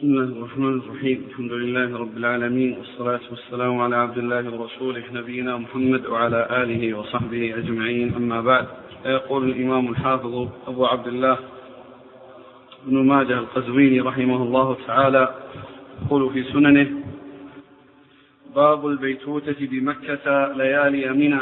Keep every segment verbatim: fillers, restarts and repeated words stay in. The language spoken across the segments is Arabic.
بسم الله الرحمن الرحيم. الحمد لله رب العالمين، والصلاة والسلام على عبد الله ورسوله نبينا محمد وعلى آله وصحبه أجمعين، أما بعد. يقول الإمام الحافظ أبو عبد الله ابن ماجه القزويني رحمه الله تعالى، يقول في سننه: باب البيتوتة بمكة ليالي منى.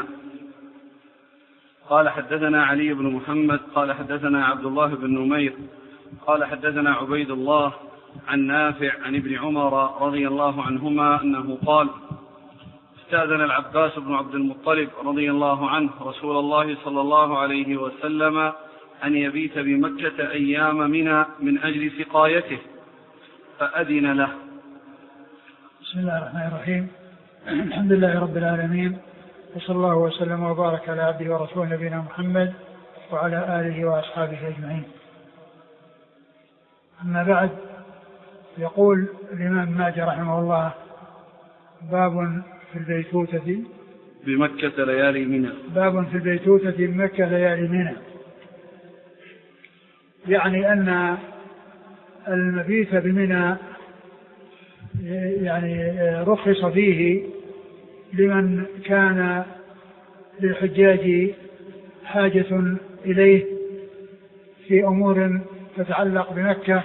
قال حدثنا علي بن محمد قال حدثنا عبد الله بن نمير قال حدثنا عبيد الله عن نافع عن ابن عمر رضي الله عنهما أنه قال: استأذن العباس بن عبد المطلب رضي الله عنه رسول الله صلى الله عليه وسلم أن يبيت بمكة أيام منى من أجل سقايته فأذن له. بسم الله الرحمن الرحيم. الحمد لله رب العالمين، وصلى الله وسلم وبارك على عبده ورسوله نبينا محمد وعلى آله وأصحابه أجمعين. أما بعد، يقول الإمام ماجه رحمه الله: باب في البيتوتة بمكة ليالي منى. باب في البيتوتة بمكة ليالي منى، يعني أن المبيت بمنى يعني رخص فيه لمن كان للحجاج حاجة إليه في أمور تتعلق بمكة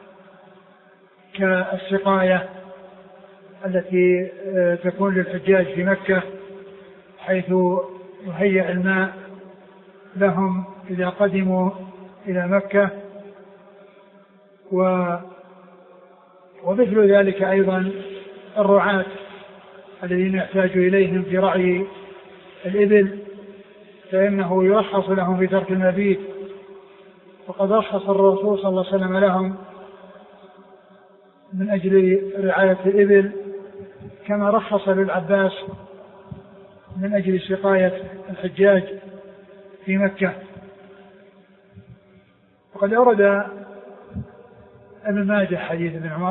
كالسقاية التي تكون للحجاج في مكة، حيث يهيأ الماء لهم إذا قدموا إلى مكة، ومثل ذلك أيضا الرعاة الذين يحتاج إليهم في رعي الإبل، فإنه يرخص لهم في ترك المبيت، وقد رخص الرسول صلى الله عليه وسلم لهم من أجل رعاية الإبل، كما رخص للعباس من أجل سقاية الحجاج في مكة. وقد أورد ابن ماجه حديث ابن عمر.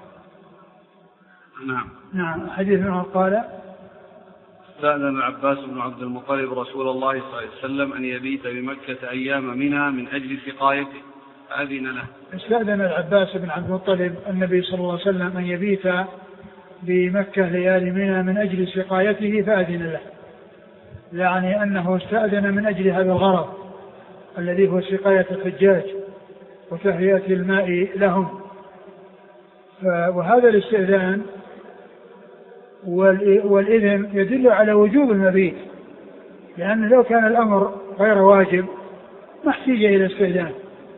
نعم نعم حديث ابن عمر قال: استأذن العباس بن عبد المطلب رسول الله صلى الله عليه وسلم أن يبيت بمكة أيام منى من أجل سقايته فأذن له. استأذن العباس بن عبد المطلب النبي صلى الله عليه وسلم أن يبيت بمكة ليالي منى من أجل سقايته فأذن له، يعني أنه استأذن من أجل هذا الغرض الذي هو سقاية الحجاج وتهيئة الماء لهم. وهذا الاستئذان والإذن يدل على وجوب المبيت، لأن لو كان الأمر غير واجب ما احتاج إلى استئذان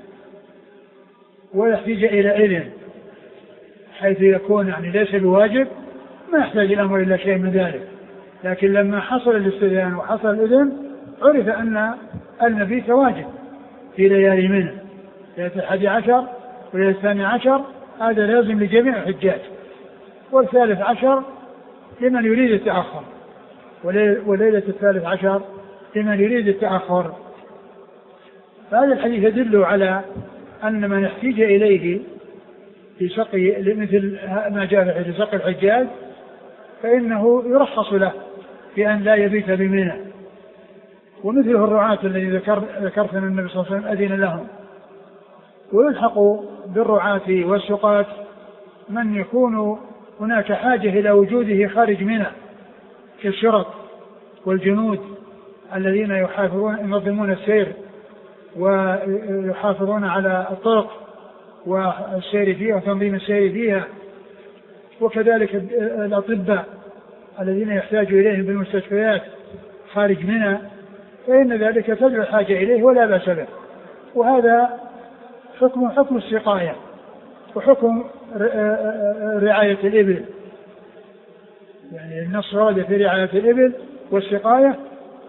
ولا احتاج إلى إذن، حيث يكون يعني ليس بواجب ما يحتاج الأمر إلى شيء من ذلك. لكن لما حصل الاستئذان وحصل الإذن عرف أن المبيت واجب في ليالي منى، ليلة الحادي عشر وليلة الثاني عشر، هذا لازم لجميع الحجاج، والثالث عشر لمن يريد التأخر، وليلة الثالث عشر لمن يريد التأخر. فهذا الحديث يدل على أن من احتاج إليه في سقي مثل ما جاء في سقي الحجاج فإنه يرخص له في أن لا يبيت بمنى. ومثله الرعاة الذي ذكر ذكرت أن النبي صلى الله عليه وسلم أذن لهم. ويلحق بالرعاة والسقاة من يكون هناك حاجة إلى وجوده خارج منى كالشرط والجنود الذين يحافظون ينظمون السير ويحافظون على الطرق والسير فيها وتنظيم السير فيها، وكذلك الأطباء الذين يحتاج إليهم بالمستشفيات خارج منى، فإن ذلك تدعو الحاجة إليه ولا بأس به. وهذا حكم حكم السقاية وحكم رعاية الإبل، يعني النص ورد في رعاية الإبل والسقاية،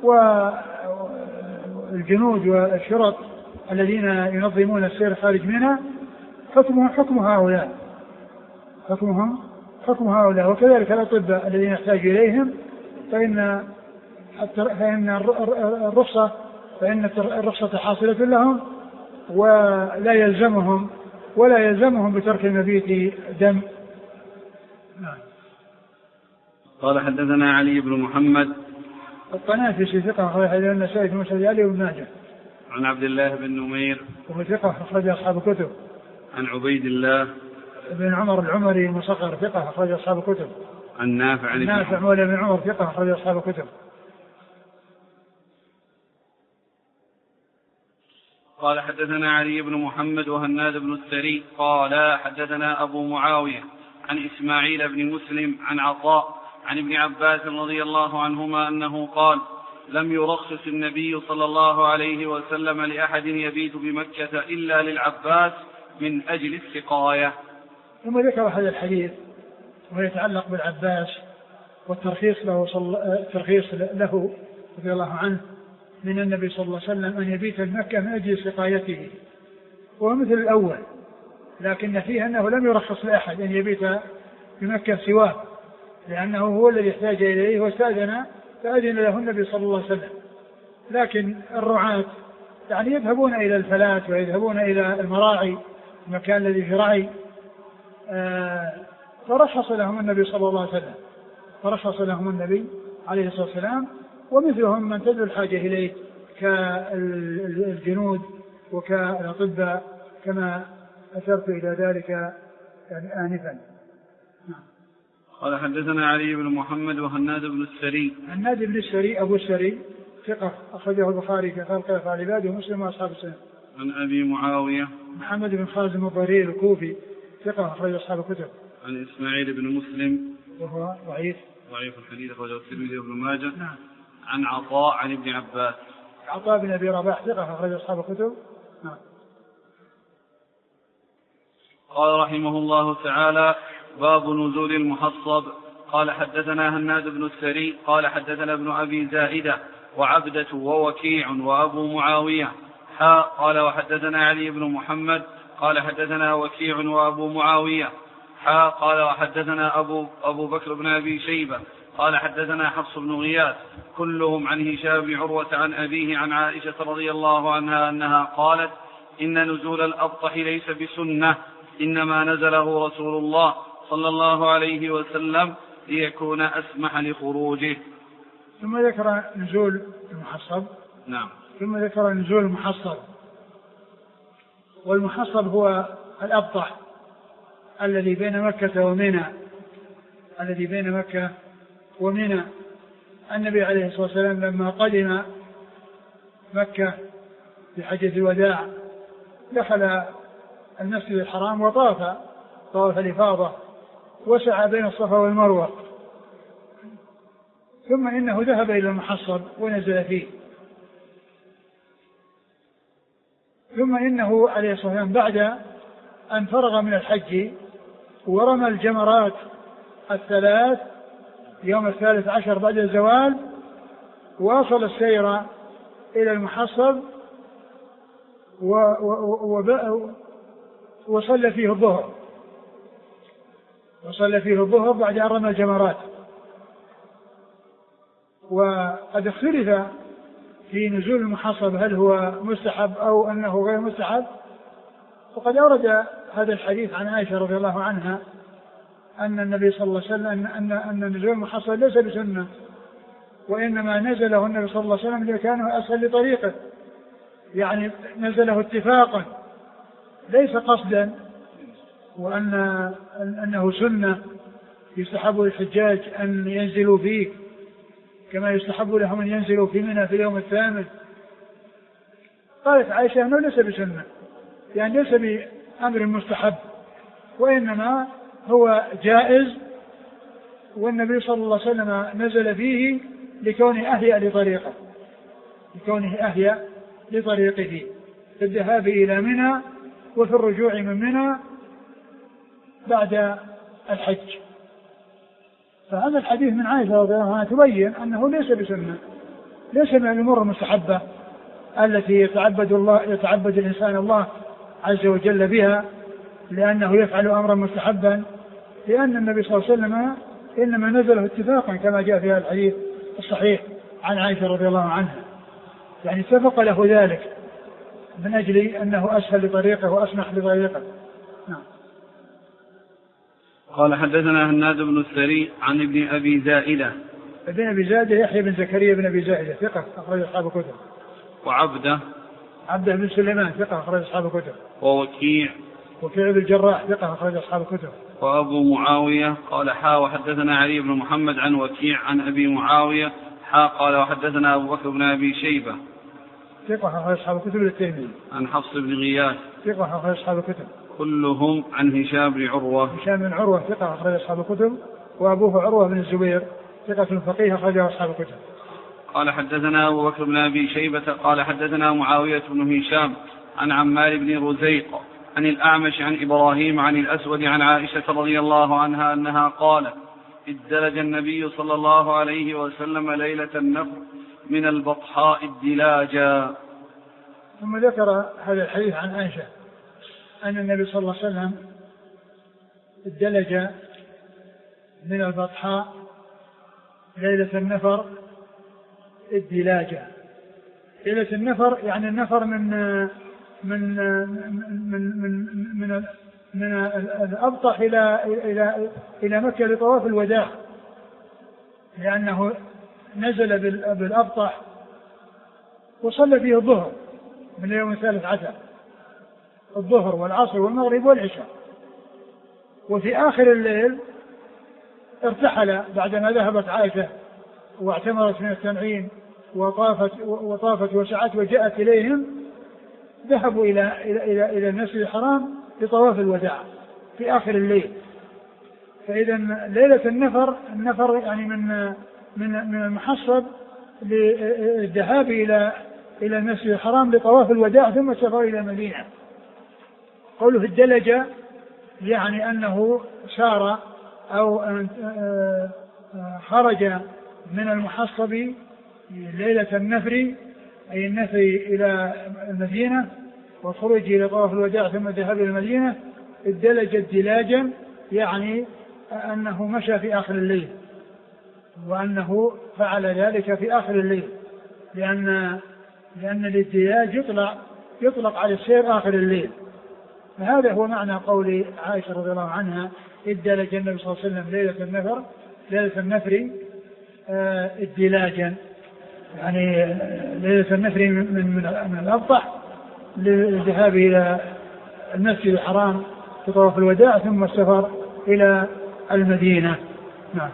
والجنود والشرط الذين ينظمون السير خارج منها حكمهم حكم هؤلاء حكمهم حكم هؤلاء وكذلك الأطباء الذين يحتاج إليهم، فإن فإن الرخصة فإن الرخصة حاصلة لهم، ولا يلزمهم ولا يلزمهم بترك المبيت دم. قال حدثنا علي بن محمد الطنافسي ثقة أخرج حديث النسائي في مسند علي بن ماجه. عن عبد الله بن نمير وهو ثقة أخرج أصحاب الكتب. عن عبيد الله بن عمر العمري المصغر ثقة أخرج أصحاب الكتب. عن نافع عن نافع مولى بن عمر ثقة أخرج أصحاب الكتب. قال حدثنا علي بن محمد وهناد بن السري قال حدثنا أبو معاوية عن إسماعيل بن مسلم عن عطاء عن ابن عباس رضي الله عنهما أنه قال لم يرخص النبي صلى الله عليه وسلم لأحد يبيت بمكة إلا للعباس من أجل السقاية. ثم ذكر هذا الحديث ويتعلق بالعباس والترخيص له, صل... ترخيص له رضي الله عنه من النبي صلى الله عليه وسلم أن يبيت بمكة من أجل سقايته، وهو مثل الأول، لكن فيه أنه لم يرخص لأحد أن يبيت بمكة سواه، لأنه هو الذي احتاج إليه واستأذن فأذن له النبي صلى الله عليه وسلم. لكن الرعاة يعني يذهبون إلى الفلاة ويذهبون إلى المراعي، المكان الذي في رعي، آه فرخص لهم النبي صلى الله عليه وسلم فرخص لهم النبي عليه الصلاة والسلام، ومثلهم من تدعو الحاجة إليه كالجنود وكالأطباء كما أشرت إلى ذلك يعني آنفا. قال حدثنا علي بن محمد وهناد بن السري. هناد بن السري أبو السري ثقة أخرجه البخاري في خلق أفعال العباد ومسلم وأصحاب السنة. عن أبي معاوية محمد بن خازم الضرير الكوفي ثقة أخرج أصحاب الكتب. عن إسماعيل بن مسلم وهو ضعيف ضعيف الحديث أخرجه الترمذي وابن ماجه. نعم. عن عطاء عن ابن عباس. عطاء بن أبي رباح ثقة أخرج أصحاب الكتب. نعم. قال رحمه الله تعالى باب نزول المحصب. قال حدثنا هناد بن السري قال حدثنا ابن أبي زائدة وعبدة ووكيع وأبو معاوية حا قال وحدثنا علي بن محمد قال حدثنا وكيع وأبو معاوية حا قال وحدثنا أبو, أبو بكر بن أبي شيبة قال حدثنا حفص بن غياث كلهم عن هشام بن عروة عن أبيه عن عائشة رضي الله عنها أنها قالت إن نزول الأبطح ليس بسنة إنما نزله رسول الله صلى الله عليه وسلم ليكون أسمح لخروجه. ثم ذكر نزول المحصب. نعم. ثم ذكر نزول المحصب، والمحصب هو الأبطح الذي بين مكة ومنى الذي بين مكة ومنى. النبي عليه الصلاة والسلام لما قدم مكة في حجة الوداع دخل المسجد الحرام وطاف طواف الإفاضة وسعى بين الصفا والمروة، ثم إنه ذهب إلى المحصب ونزل فيه، ثم إنه عليه الصلاة والسلام بعد أن فرغ من الحج ورمى الجمرات الثلاث يوم الثالث عشر بعد الزوال واصل السير إلى المحصب وصلى فيه الظهر وصلى فيه الظهر بعد أن رمى الجمرات. وقد اختلف في نزول المحصب هل هو مستحب أو أنه غير مستحب، وقد أورد هذا الحديث عن عائشة رضي الله عنها أن النبي صلى الله عليه وسلم أن, أن نزول المحصب ليس بسنة، وإنما نزله النبي صلى الله عليه وسلم لكان أسهل لطريقه، يعني نزله اتفاقا ليس قصدا، وأن أنه سنة يستحب للحجاج أن ينزلوا فيه كما يستحب لهم أن ينزلوا في منى في اليوم الثامن. قالت عائشة أنه ليس بسنة، يعني ليس بأمر مستحب، وإنما هو جائز، والنبي صلى الله عليه وسلم نزل فيه لكونه أهيأ لطريقه لكونه أهيأ لطريقه في الذهاب إلى منى وفي الرجوع من منى بعد الحج. فهذا الحديث من عائشة رضي الله عنها تبين أنه ليس بسنة، ليس من الأمور المستحبة التي يتعبد الله يتعبد الإنسان الله عز وجل بها لأنه يفعل أمرا مستحبا، لأن النبي صلى الله عليه وسلم إنما نزله اتفاقا كما جاء في هذا الحديث الصحيح عن عائشة رضي الله عنها، يعني اتفق له ذلك من أجل أنه أسهل لطريقه وأسمح لطريقه. نعم. قال حدثنا هناد بن السري عن ابن أبي زائدة. ابن أبي زائدة يحيى بن زكريا بن أبي زائدة ثقة أخرج أصحاب الكتب. وعبده عبده بن سليمان ثقة أخرج أصحاب الكتب. ووكيع وكعب الجراح ثقة أخرج أصحاب الكتب. وأبو معاوية قال حا وحدثنا علي بن محمد عن وكيع عن أبي معاوية حا قال وحدثنا أبو بكر بن أبي شيبة ثقة أخرج أصحاب الكتب للترمذي عن حفص بن غياث ثقة أخرج أصحاب الكتب كلهم عن هشام بن عروة هشام بن عروة ثقة أخرج أصحاب الكتب وأبوه عروة بن الزبير ثقة فقيه أخرج أصحاب الكتب. قال حدثنا أبو بكر بن أبي شيبة قال حدثنا معاوية بن هشام عن عمار بن رزيق عن الأعمش عن إبراهيم عن الأسود عن عائشة رضي الله عنها أنها قالت ادلج النبي صلى الله عليه وسلم ليلة النفر من البطحاء الدلاجا. ثم ذكر هذا الحديث عن عائشة أن النبي صلى الله عليه وسلم ادلج من البطحاء ليلة النفر الدلاجة. ليلة النفر يعني النفر من من من من من, من الأبطح إلى إلى إلى مكة لطواف الوداع، لأنه نزل بالأبطح وصلى فيه الظهر من يوم الثالث عشر، الظهر والعصر والمغرب والعشاء، وفي آخر الليل ارتحل بعدما ذهبت عائشة واعتمرت من التنعيم وطافت وطافت وسعت وجاءت إليهم، ذهبوا إلى إلى إلى إلى المسجد الحرام لطواف الوداع في آخر الليل. فإذا ليلة النفر النفر يعني من من من المحصب للذهاب إلى إلى المسجد الحرام لطواف الوداع ثم السفر إلى المدينة. قوله الدلج يعني أنه سار أو خرج من المحصب ليلة النفر أي النفر إلى المدينة والخروج إلى طواف الوداع ثم الذهاب إلى المدينة. الدلج الدلاجا يعني أنه مشى في آخر الليل، وأنه فعل ذلك في آخر الليل، لأن لأن الادلاج يطلق يطلق على السير آخر الليل. فهذا هو معنى قول عائشة رضي الله عنها ادلج النبي صلى الله عليه وسلم ليلة النفر ليلة النفر آه ادلاجا، يعني ليلة النفر من من من الأبطح للذهاب إلى المسجد الحرام في طواف الوداع ثم السفر إلى المدينة. نعم.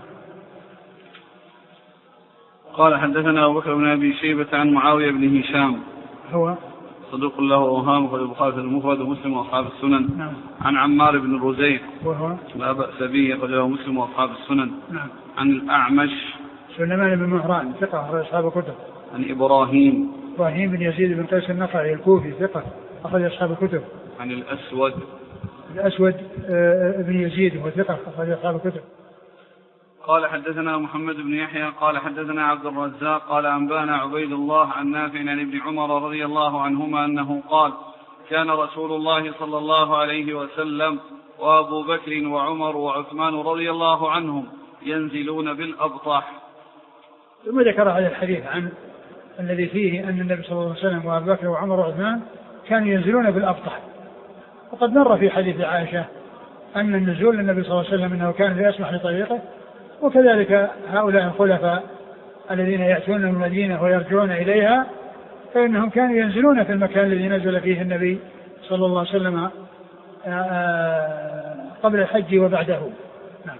قال حدثنا أبو بكر بن أبي شيبة عن معاوية بن هشام هو صدوق له أوهام أخرجه البخاري في المفرد ومسلم وأصحاب السنن. نعم. عن عمار بن رزيق وهو لا بأس به أخرجه مسلم وأصحاب السنن. نعم. عن الأعمش سليمان بن مهران ثقة أخرج أصحاب الكتب. عن إبراهيم إبراهيم بن يزيد بن قيس النخعي الكوفي ثقة أخرج أصحاب الكتب. عن الأسود الأسود بن يزيد وهو ثقة أخرج أصحاب الكتب. قال حدثنا محمد بن يحيى قال حدثنا عبد الرزاق قال أنبانا عبيد الله عن نافع عن ابن عمر رضي الله عنهما أنه قال كان رسول الله صلى الله عليه وسلم وأبو بكر وعمر وعثمان رضي الله عنهم ينزلون بالأبطح. ثم ذكر هذا الحديث عن الذي فيه أن النبي صلى الله عليه وسلم وأبو بكر وعمر وعثمان كانوا ينزلون بالأبطح. وقد مر في حديث عائشة أن النزول للنبي صلى الله عليه وسلم أنه كان يسمح لطريقه، وكذلك هؤلاء الخلفاء الذين يأتون من المدينة ويرجعون إليها فإنهم كانوا ينزلون في المكان الذي نزل فيه النبي صلى الله عليه وسلم قبل الحج وبعده. نعم.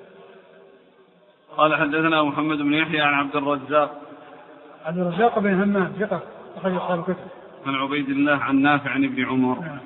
قال حدثنا محمد بن يحيى عن عبد الرزاق عبد الرزاق بن همام ثقة أخرج أصحاب الكتب. عن عبيد الله عن نافع عن ابن عمر. نعم.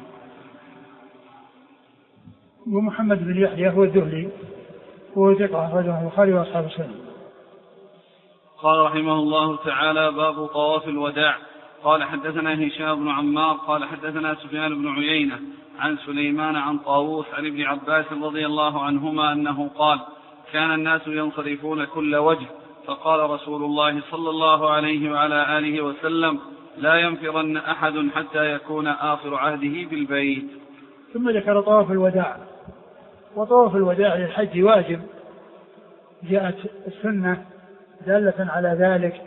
ومحمد بن يحيى هو الذهلي هو ثقة أخرجه البخاري وأصحاب السنن. قال رحمه الله تعالى باب طواف الوداع. قال حدثنا هشام بن عمار قال حدثنا سفيان بن عيينة عن سليمان عن طاووس عن ابن عباس رضي الله عنهما أنه قال كان الناس ينصرفون كل وجه فقال رسول الله صلى الله عليه وعلى آله وسلم لا ينفرن أحد حتى يكون آخر عهده بالبيت. ثم ذكر طواف الوداع. وطواف الوداع للحج واجب، جاءت السنة دالة على ذلك،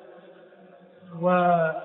ومنها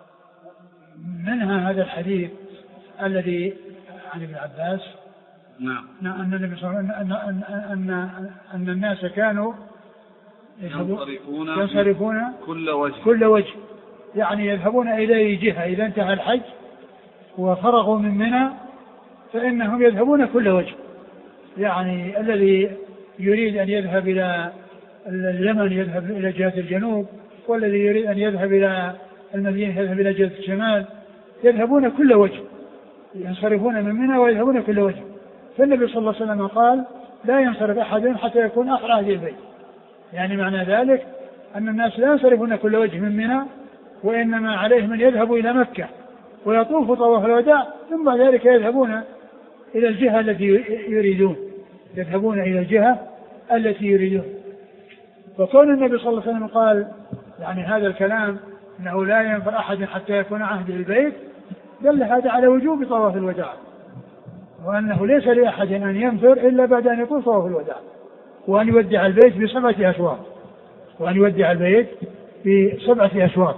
هذا الحديث الذي عن ابن عباس نعم أن النبي صلى الله عليه وسلم أن, أن, أن, أن الناس كانوا ينصرفون, ينصرفون كل وجه كل وجه يعني يذهبون إلى جهة إذا انتهى الحج وفرغوا من منى فإنهم يذهبون كل وجه. يعني الذي يريد أن يذهب إلى اليمن يذهب إلى جهة الجنوب، والذي يريد أن يذهب إلى المدينة يذهب إلى جهة الشمال، يذهبون كل وجه، ينصرفون من منى ويذهبون كل وجه. فالنبي صلى الله عليه وسلم قال لا ينصرف أحد حتى يكون آخر أهل البيت. يعني معنى ذلك أن الناس لا ينصرفون كل وجه من منى، وإنما عليهم أن يذهبوا إلى مكة ويطوفوا طواف الوداع، ثم بعد ذلك يذهبون إلى الجهة التي يريدون يذهبون إلى الجهة التي يريدون. فكون النبي صلى الله عليه وسلم قال يعني هذا الكلام أنه لا ينفر أحد حتى يكون عهد البيت، دل هذا على وجوب طواف الوداع، وأنه ليس لأحد أن ينفر إلا بعد أن يكون طواف الوداع، وأن يودع البيت بسبعة أشواط وأن يودع البيت بسبعة أشواط.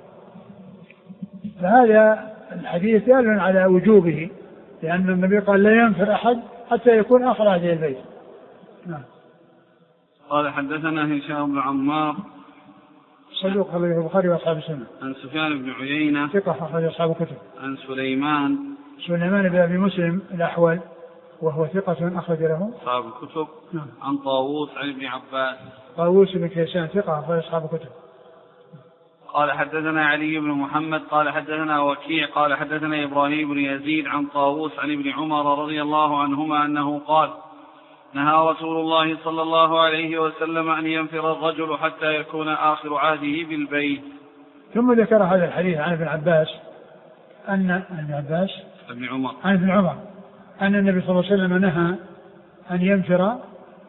فهذا الحديث دال على وجوبه، لأن النبي قال لا ينفر أحد حتى يكون آخر عهد البيت. نعم. قال حدثنا هشام بن عمار صدوق أخرجه البخاري وأصحاب السنة. عن سفيان بن عيينة ثقة أخرج أصحاب الكتب. عن سليمان سليمان بن أبي مسلم الأحول وهو ثقة أخرج له أصحاب الكتب. نعم. عن طاووس عن ابن عباس. طاووس بن كيسان ثقة أخرج أصحاب الكتب. قال حدثنا علي بن محمد قال حدثنا وكيع قال حدثنا إبراهيم بن يزيد عن طاووس عن ابن عمر رضي الله عنهما أنه قال نهى رسول الله صلى الله عليه وسلم أن ينفر الرجل حتى يكون آخر عهده بالبيت. ثم ذكر هذا الحديث عن ابن عباس أن ابن عباس ابن عمر عن ابن عمر أن النبي صلى الله عليه وسلم نهى أن ينفر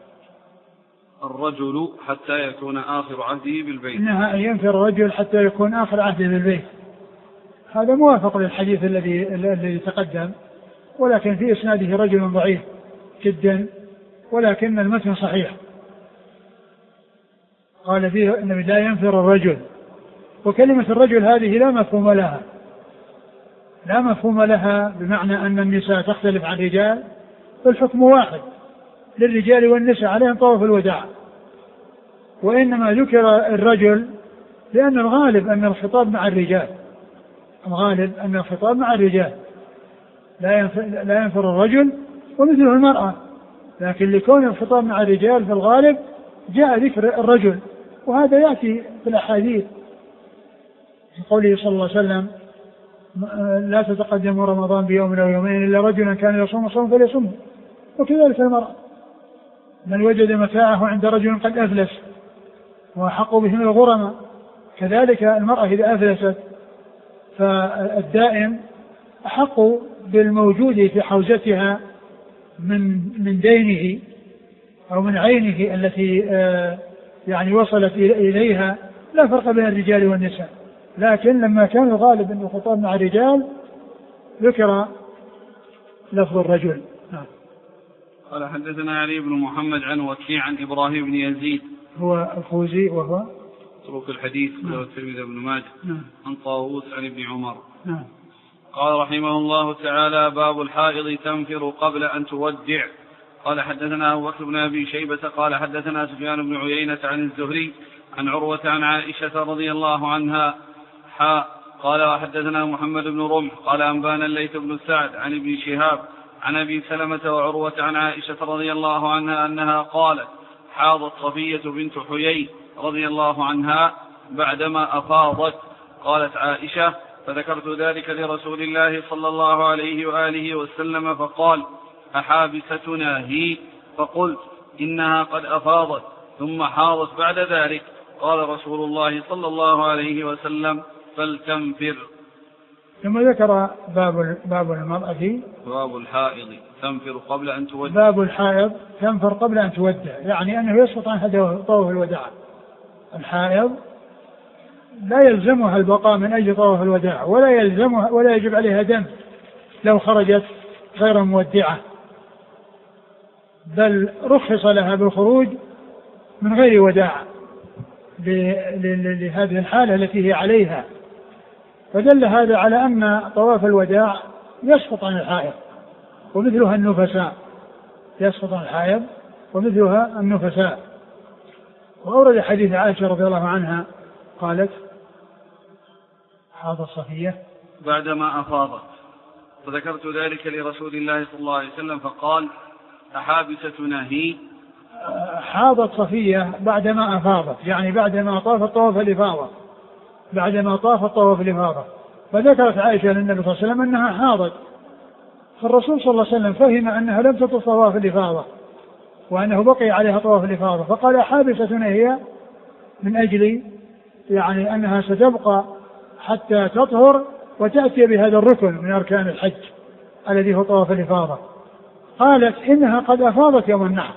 الرجل حتى يكون آخر عهده بالبيت. نهى أن ينفر الرجل حتى يكون آخر عهده بالبيت. هذا موافق للحديث الذي الذي تقدم، ولكن في إسناده رجل ضعيف جدا، ولكن المتن صحيح. قال فيه أنه لا ينفر الرجل، وكلمة الرجل هذه لا مفهوم لها لا مفهوم لها بمعنى أن النساء تختلف عن الرجال، فالحكم واحد للرجال والنساء عليهم طواف الوداع، وإنما ذكر الرجل لأن الغالب أن الخطاب مع الرجال الغالب أن الخطاب مع الرجال لا ينفر, لا ينفر الرجل ومثله المرأة، لكن لكون الخطاب مع الرجال في الغالب جاء ذكر الرجل، وهذا يأتي في الأحاديث في قوله صلى الله عليه وسلم لا تتقدموا رمضان بيوم أو يومين إلا رجلا كان يصوم صوم فليصوم. وكذلك المرأة من وجد متاعه عند رجل قد أفلس وحقوا به من الغرماء، كذلك المرأة إذا أفلست فالدائم أحق بالموجود في حوزتها من من دينه أو من عينه التي يعني وصلت إليها، لا فرق بين الرجال والنساء، لكن لما كان الغالب أن الخطاب مع الرجال ذكر لفظ الرجل. نعم. قال حدثنا علي بن محمد عن وكيع عن إبراهيم بن يزيد هو الخوزي وهو طرق الحديث له الترمذي بن ماجه عن طاووس عن ابن عمر. نعم. قال رحمه الله تعالى باب الحائض تنفر قبل أن تودع. قال حدثنا أبو بكر بن أبي شيبة قال حدثنا سفيان بن عيينة عن الزهري عن عروة عن عائشة رضي الله عنها حاء قال وحدثنا محمد بن رمح قال أنبانا الليث بن سعد عن ابن شهاب عن أبي سلمة وعروة عن عائشة رضي الله عنها أنها قالت حاضت صفية بنت حيي رضي الله عنها بعدما أفاضت. قالت عائشة فذكرت ذلك لرسول الله صلى الله عليه وآله وسلم فقال أحابستنا هي؟ فقلت إنها قد أفاضت ثم حاضت بعد ذلك. قال رسول الله صلى الله عليه وسلم فلتنفر. ثم ذكر باب باب المرأة باب الحائض تنفر قبل أن تودع. باب الحائض تنفر قبل أن تودع، يعني أنه يسقط عنها طواف الوداع. الحائض لا يلزمها البقاء من أجل طواف الوداع، ولا يلزمها ولا يجب عليها دم لو خرجت غير مودعة، بل رخص لها بالخروج من غير وداع لهذه الحالة التي هي عليها. فدل هذا على أن طواف الوداع يسقط عن الحائض ومثلها النفساء يسقط عن الحائض ومثلها النفساء. وأورد حديث عائشة رضي الله عنها قالت حاضت صفية بعدما أفاضت وذكرت ذلك لرسول الله صلى الله عليه وسلم فقال أحابستنا هي؟ حاضت صفية بعدما أفاضت، يعني بعدما طافت طواف الإفاضة، بعدما طافت طواف الإفاضة، فذكرت عائشة للنبي صلى الله عليه وسلم أنها حاضت، فالرسول صلى الله عليه وسلم فهم أنها لم تطف طواف الإفاضة وأنه بقي عليها طواف الإفاضة، فقال حابستنا هي من أجل يعني أنها ستبقى حتى تطهر وتأتي بهذا الركن من أركان الحج الذي هو طواف الإفاضة. قالت إنها قد أفاضت يوم النحر،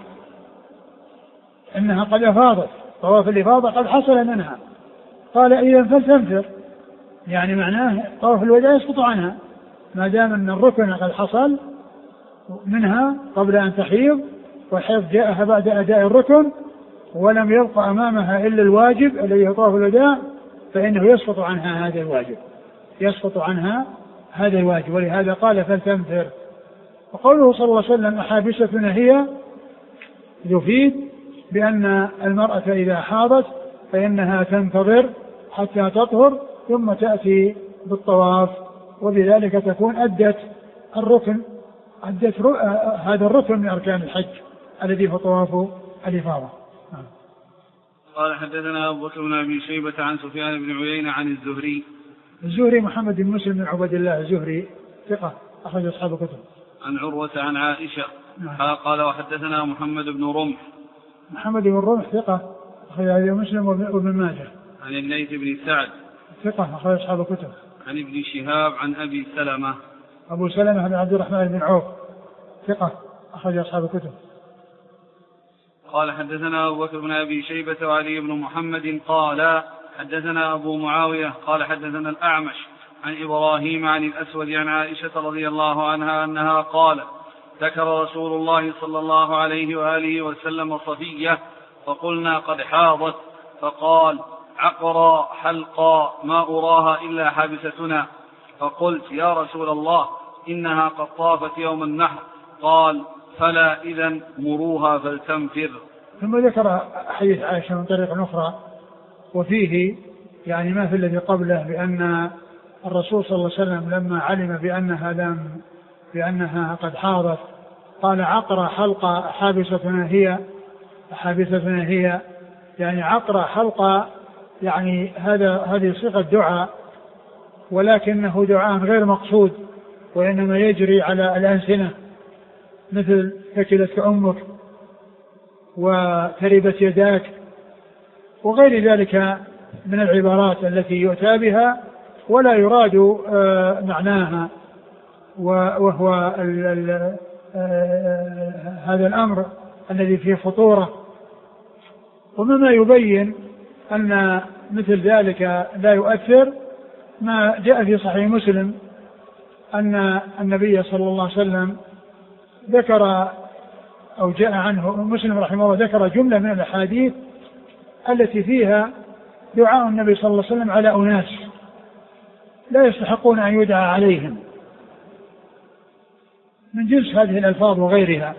إنها قد أفاضت طواف الإفاضة قد حصل منها. قال إذا فلتنفر، يعني معناه طواف الوداع يسقط عنها ما دام أن الركن قد حصل منها قبل أن تحيض، والحيض جاءها بعد أداء الركن ولم يبقى أمامها إلا الواجب الذي هو طواف الوداع، فإنه يسقط عنها هذا الواجب، يسقط عنها هذا الواجب، ولهذا قال فلتنفر. وقوله صلى الله عليه وسلم أحابستنا هي يفيد بأن المرأة إذا حاضت فإنها تنتظر حتى تطهر ثم تأتي بالطواف، وبذلك تكون أدت الركن، أدت هذا الركن من أركان الحج الذي هو طواف الإفاضة. قال حدثنا أبو بكر بن أبي شيبة عن سفيان بن عيينة عن الزهري. الزهري محمد بن مسلم بن عبد الله الزهري ثقة أخرج أصحاب الكتب. عن عروة عن عائشة. نعم. قال وحدثنا محمد بن رمح. محمد بن رمح ثقة أخرج مسلم وابن ماجه. عن الليث بن سعد ثقة أخرج أصحاب الكتب. عن ابن شهاب عن أبي سلمة. أبو سلمة بن عبد الرحمن بن عوف ثقة أخرج أصحاب الكتب. قال حدثنا أبو بكر بن أبي شيبة وعلي بن محمد قال حدثنا أبو معاوية قال حدثنا الأعمش عن إبراهيم عن الأسود عن عائشة رضي الله عنها أنها قالت ذكر رسول الله صلى الله عليه وآله وسلم صفية فقلنا قد حاضت، فقال عقرا حلقا ما أراها إلا حابستنا، فقلت يا رسول الله إنها قد طافت يوم النحر، قال فلا إذن مروها فلتنفر. ثم ذكر حديث عائشة من طريق أخرى وفيه يعني ما في الذي قبله، بأن الرسول صلى الله عليه وسلم لما علم بأنها لم بأنها قد حاضت قال عقرة حلقة حابستنا هي حابستنا هي يعني عقرة حلقة، يعني هذا هذه صيغة دعاء ولكنه دعاء غير مقصود، وإنما يجري على الألسنة مثل ثكلتك أمك وتربت يداك وغير ذلك من العبارات التي يؤتى بها ولا يراد معناها، وهو ال ال هذا الأمر الذي فيه خطورة. ومما يبين أن مثل ذلك لا يؤثر ما جاء في صحيح مسلم أن النبي صلى الله عليه وسلم ذكر أو جاء عنه مسلم رحمه الله ذكر جملة من الأحاديث التي فيها دعاء النبي صلى الله عليه وسلم على أناس لا يستحقون أن يدعى عليهم من جنس هذه الألفاظ وغيرها.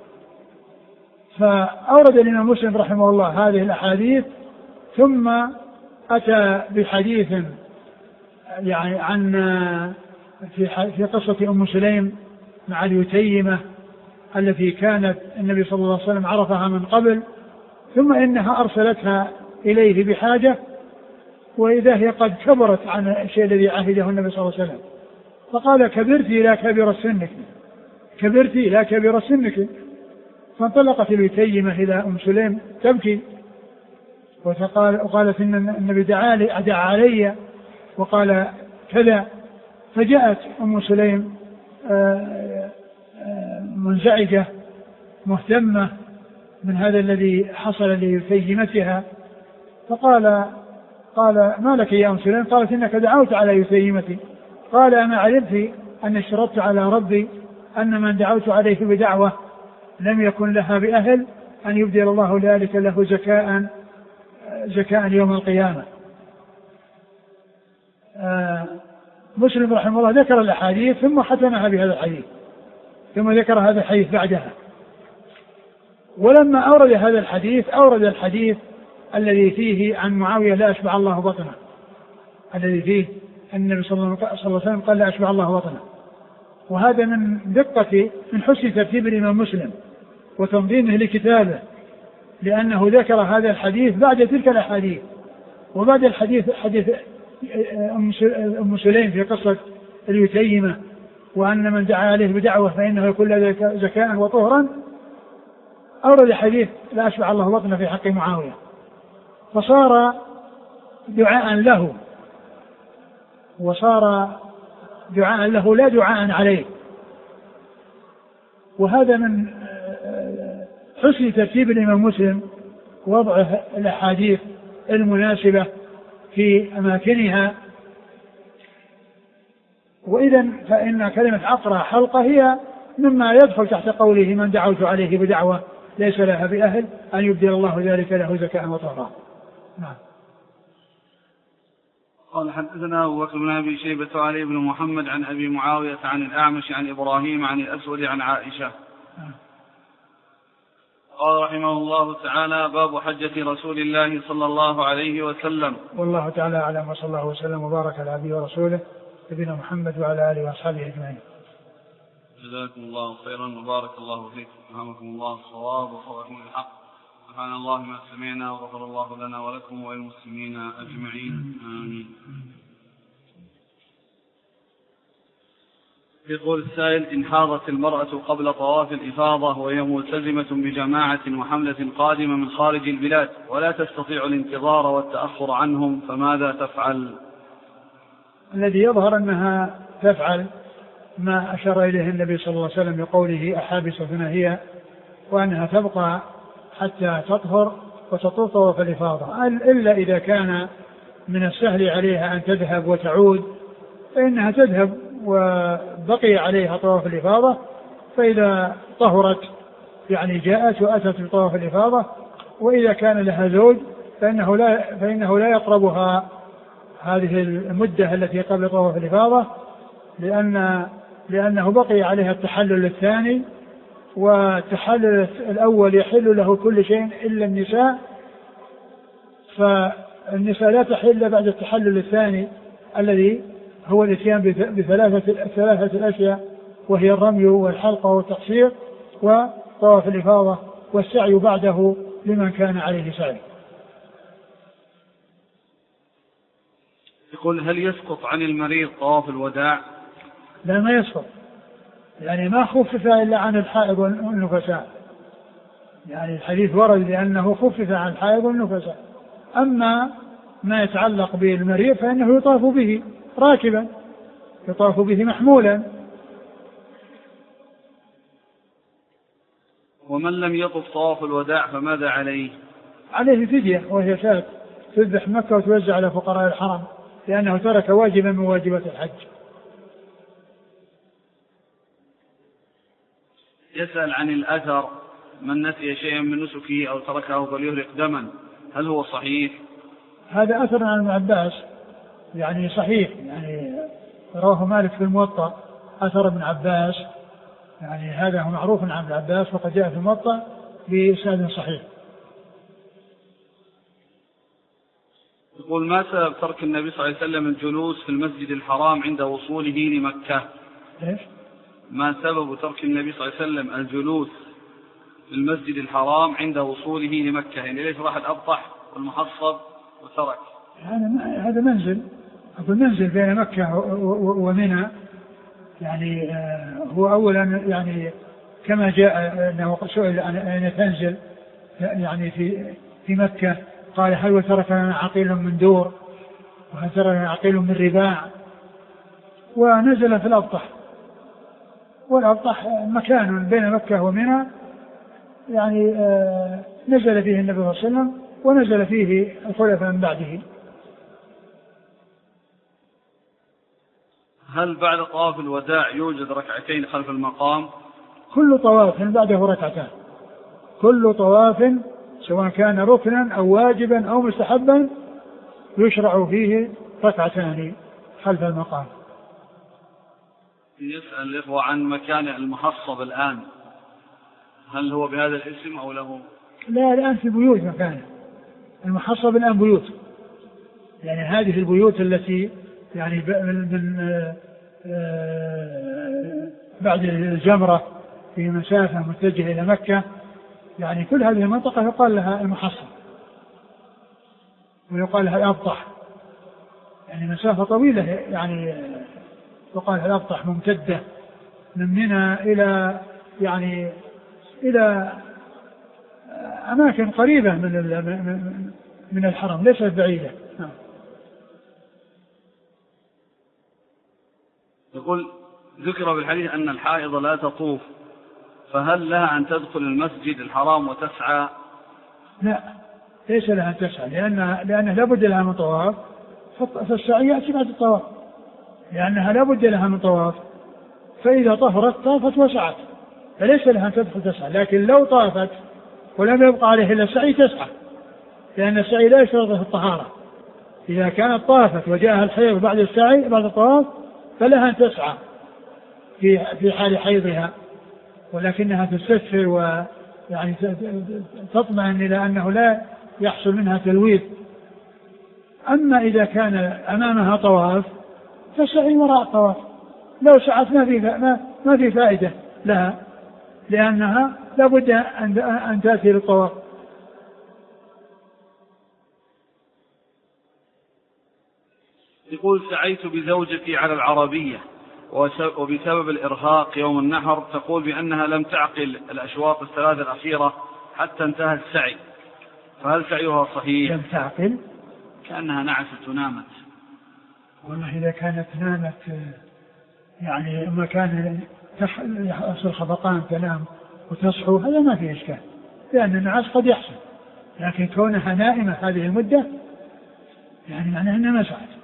فأورد الإمام مسلم رحمه الله هذه الأحاديث ثم أتى بحديث يعني عن في في قصة أم سليم مع اليتيمة التي كانت النبي صلى الله عليه وسلم عرفها من قبل، ثم إنها أرسلتها إليه بحاجة وإذا هي قد كبرت عن الشيء الذي عهده النبي صلى الله عليه وسلم، فقال كبرتي لا كبر سنك، كبرتي لا كبر سنك. فانطلقت اليتيمة إلى أم سليم تبكي وقالت إن النبي دعا لي أدعى علي وقال كذا. فجاءت أم سليم منزعجة مهتمة من هذا الذي حصل ليتيمتها، فقال قال ما لك يا أم سليم؟ قالت إنك دعوت على يتيمتي. قال أما علمت أن اشترطت على ربي أن من دعوت عليه بدعوة لم يكن لها بأهل أن يبدل الله ذلك له زكاء زكاء يوم القيامة. آه مسلم رحمه الله ذكر الأحاديث ثم ختمها بهذا الحديث، ثم ذكر هذا الحديث بعدها. ولما أورد هذا الحديث أورد الحديث الذي فيه عن معاوية لا أشبع الله بطنه، الذي فيه النبي صلى الله عليه وسلم قال لا أشبع الله بطنه، وهذا من دقة من حسن ترتيب الإمام مسلم وتنظيمه لكتابه، لأنه ذكر هذا الحديث بعد تلك الأحاديث، وبعد الحديث حديث أم سليم في قصة اليتيمة، وأن من دعا عليه بدعوة فإنه يكون له زكاء وطهرا، أورد حديث لا أشبع الله بطنه في حق معاوية، فصار دعاء له، وصار دعاء له لا دعاء عليه. وهذا من حسن ترتيب الإمام مسلم وضع الأحاديث المناسبة في أماكنها. وإذا فإن كلمة عقرة حلقة هي مما يدخل تحت قوله من دعوت عليه بدعوة ليس لها بأهل أن يبدل الله ذلك له زكاء وطهرا. نعم. قال حدثنا أبو بكر بن أبي شيبة وعلي بن محمد عن أبي معاوية عن الأعمش عن إبراهيم عن الأسود عن عائشة. نعم. قال رحمه الله تعالى باب حجة رسول الله صلى الله عليه وسلم. والله تعالى أعلم، وصلى الله وسلم وبارك على عبده ورسوله نبينا محمد وعلى آله وأصحابه أجمعين. جزاكم الله خيرا وبارك الله فيكم، ألهمكم الله الصواب ووفقكم للحق، سبحان الله ما سمعنا وغفر الله لنا ولكم وللمسلمين أجمعين، آمين. يقول السائل: إن حاضت المرأة قبل طواف الإفاضة وهي ملتزمة بجماعة وحملة قادمة من خارج البلاد ولا تستطيع الانتظار والتأخر عنهم فماذا تفعل؟ الذي يظهر أنها تفعل ما أشار إليه النبي صلى الله عليه وسلم بقوله أحابستنا هي، وأنها تبقى حتى تطهر وتطوف طواف الإفاضة، إلا إذا كان من السهل عليها أن تذهب وتعود فإنها تذهب وبقي عليها طواف الإفاضة، فإذا طهرت يعني جاءت وأتت بطواف الإفاضة. وإذا كان لها زوج فإنه لا, فإنه لا يقربها هذه المدة التي قبل طواف الإفاضة، لأن لأنه بقي عليها التحلل الثاني، والتحلل الأول يحل له كل شيء إلا النساء، فالنساء لا تحل بعد التحلل الثاني الذي هو الاتيان بثلاثة ثلاثة الأشياء، وهي الرمي والحلقة والتقصير وطواف الإفاضة، والسعي بعده لمن كان عليه سعي. يقول: هل يسقط عن المريض طواف الوداع؟ لا، ما يسقط، يعني ما خفف إلا عن الحائض والنفساء، يعني الحديث ورد لأنه خفف عن الحائض والنفساء. أما ما يتعلق بالمريض فإنه يطاف به راكبا، يطاف به محمولا. ومن لم يطف طواف الوداع فماذا عليه؟ عليه فدية، وهي شاة تذبح مكة وتوزع على فقراء الحرم، لأنه ترك واجبا من واجبات الحج. يسأل عن الأثر: من نسي شيئا من نسكه أو تركه فليهرق دما، هل هو صحيح؟ هذا أثر عن ابن عباس، يعني صحيح، يعني رواه مالك في الموطأ، أثر ابن عباس، يعني هذا هو معروف عن ابن عباس، وقد جاء في الموطأ بإسناد صحيح. يقول: ما سبب ترك النبي صلى الله عليه وسلم الجلوس في المسجد الحرام عند وصوله لمكة؟ ليش؟ ما سبب ترك النبي صلى الله عليه وسلم الجلوس في المسجد الحرام عند وصوله لمكة؟ يعني ليش راح الأبطح والمحصب وترك؟ هذا منزل، أقول منزل بين مكة ومنى، يعني هو أولا يعني كما جاء أنه سئل أن تنزل يعني في في مكة، قال: هل وترك لنا عقيل من دور، وهل ترك لنا عقيل من رباع، ونزل في الأبطح، والأبطح مكان بين مكة ومنى، يعني نزل فيه النبي صلى الله عليه وسلم ونزل فيه الخلفاء من بعده. هل بعد طواف الوداع يوجد ركعتين خلف المقام؟ كل طواف بعده ركعتان، كل طواف سواء كان ركنا أو واجبا أو مستحبا يشرع فيه ركعتان خلف المقام. يسأل الإخوة عن مكان المحصب الآن، هل هو بهذا الاسم أو له؟ لا، الآن في بيوت مكانه، المحصب الآن بيوت، يعني هذه البيوت التي يعني من بعد الجمرة في مسافة متجهة إلى مكة، يعني كل هذه المنطقة يقال لها المحصن ويقال لها الأبطح، يعني مسافة طويلة يعني يقال لها الأبطح، ممتدة من منى إلى يعني إلى أماكن قريبة من من الحرم، ليست بعيدة. يقول ذكر بالحديث أن الحائض لا تطوف، فهل لها أن تدخل المسجد الحرام وتسعى؟ لا، ليس لها أن تسعى، لأنها لأنها لابد لها من طواف، فالسعي يأتي بعد الطواف، لأنها لابد لها من طواف، فإذا طهرت طافت وسعت، فليس لها أن تدخل تسعى. لكن لو طافت ولم يبقى عليه إلا السعي تسعى، لأن السعي لا يشترط في الطهارة. إذا كانت طافت وجاءها الحيض بعد السعي بعد الطواف فلها أن تسعى في في حال حيضها، ولكنها تستسهل ويعني تطمئن إلى أنه لا يحصل منها تلويث. أما إذا كان أمامها طواف فالسعي وراء الطواف، لو سعت ما في ما, ما في فائدة لها، لأنها لابد أن أن تأتي للطواف. يقول سعيت بزوجتي على العربية وبسبب الإرهاق يوم النحر تقول بأنها لم تعقل الأشواط الثلاثة الأخيرة حتى انتهى السعي، فهل سعيها صحيح؟ لم تعقل كأنها نعست ونامت. والله إذا كانت نامت يعني ما كان يحصل خفقان تنام وتصحو هذا ما فيه إشكال، لأن النعاس قد يحصل، لكن كونها نائمة هذه المدة يعني معناه أنها ما سعت.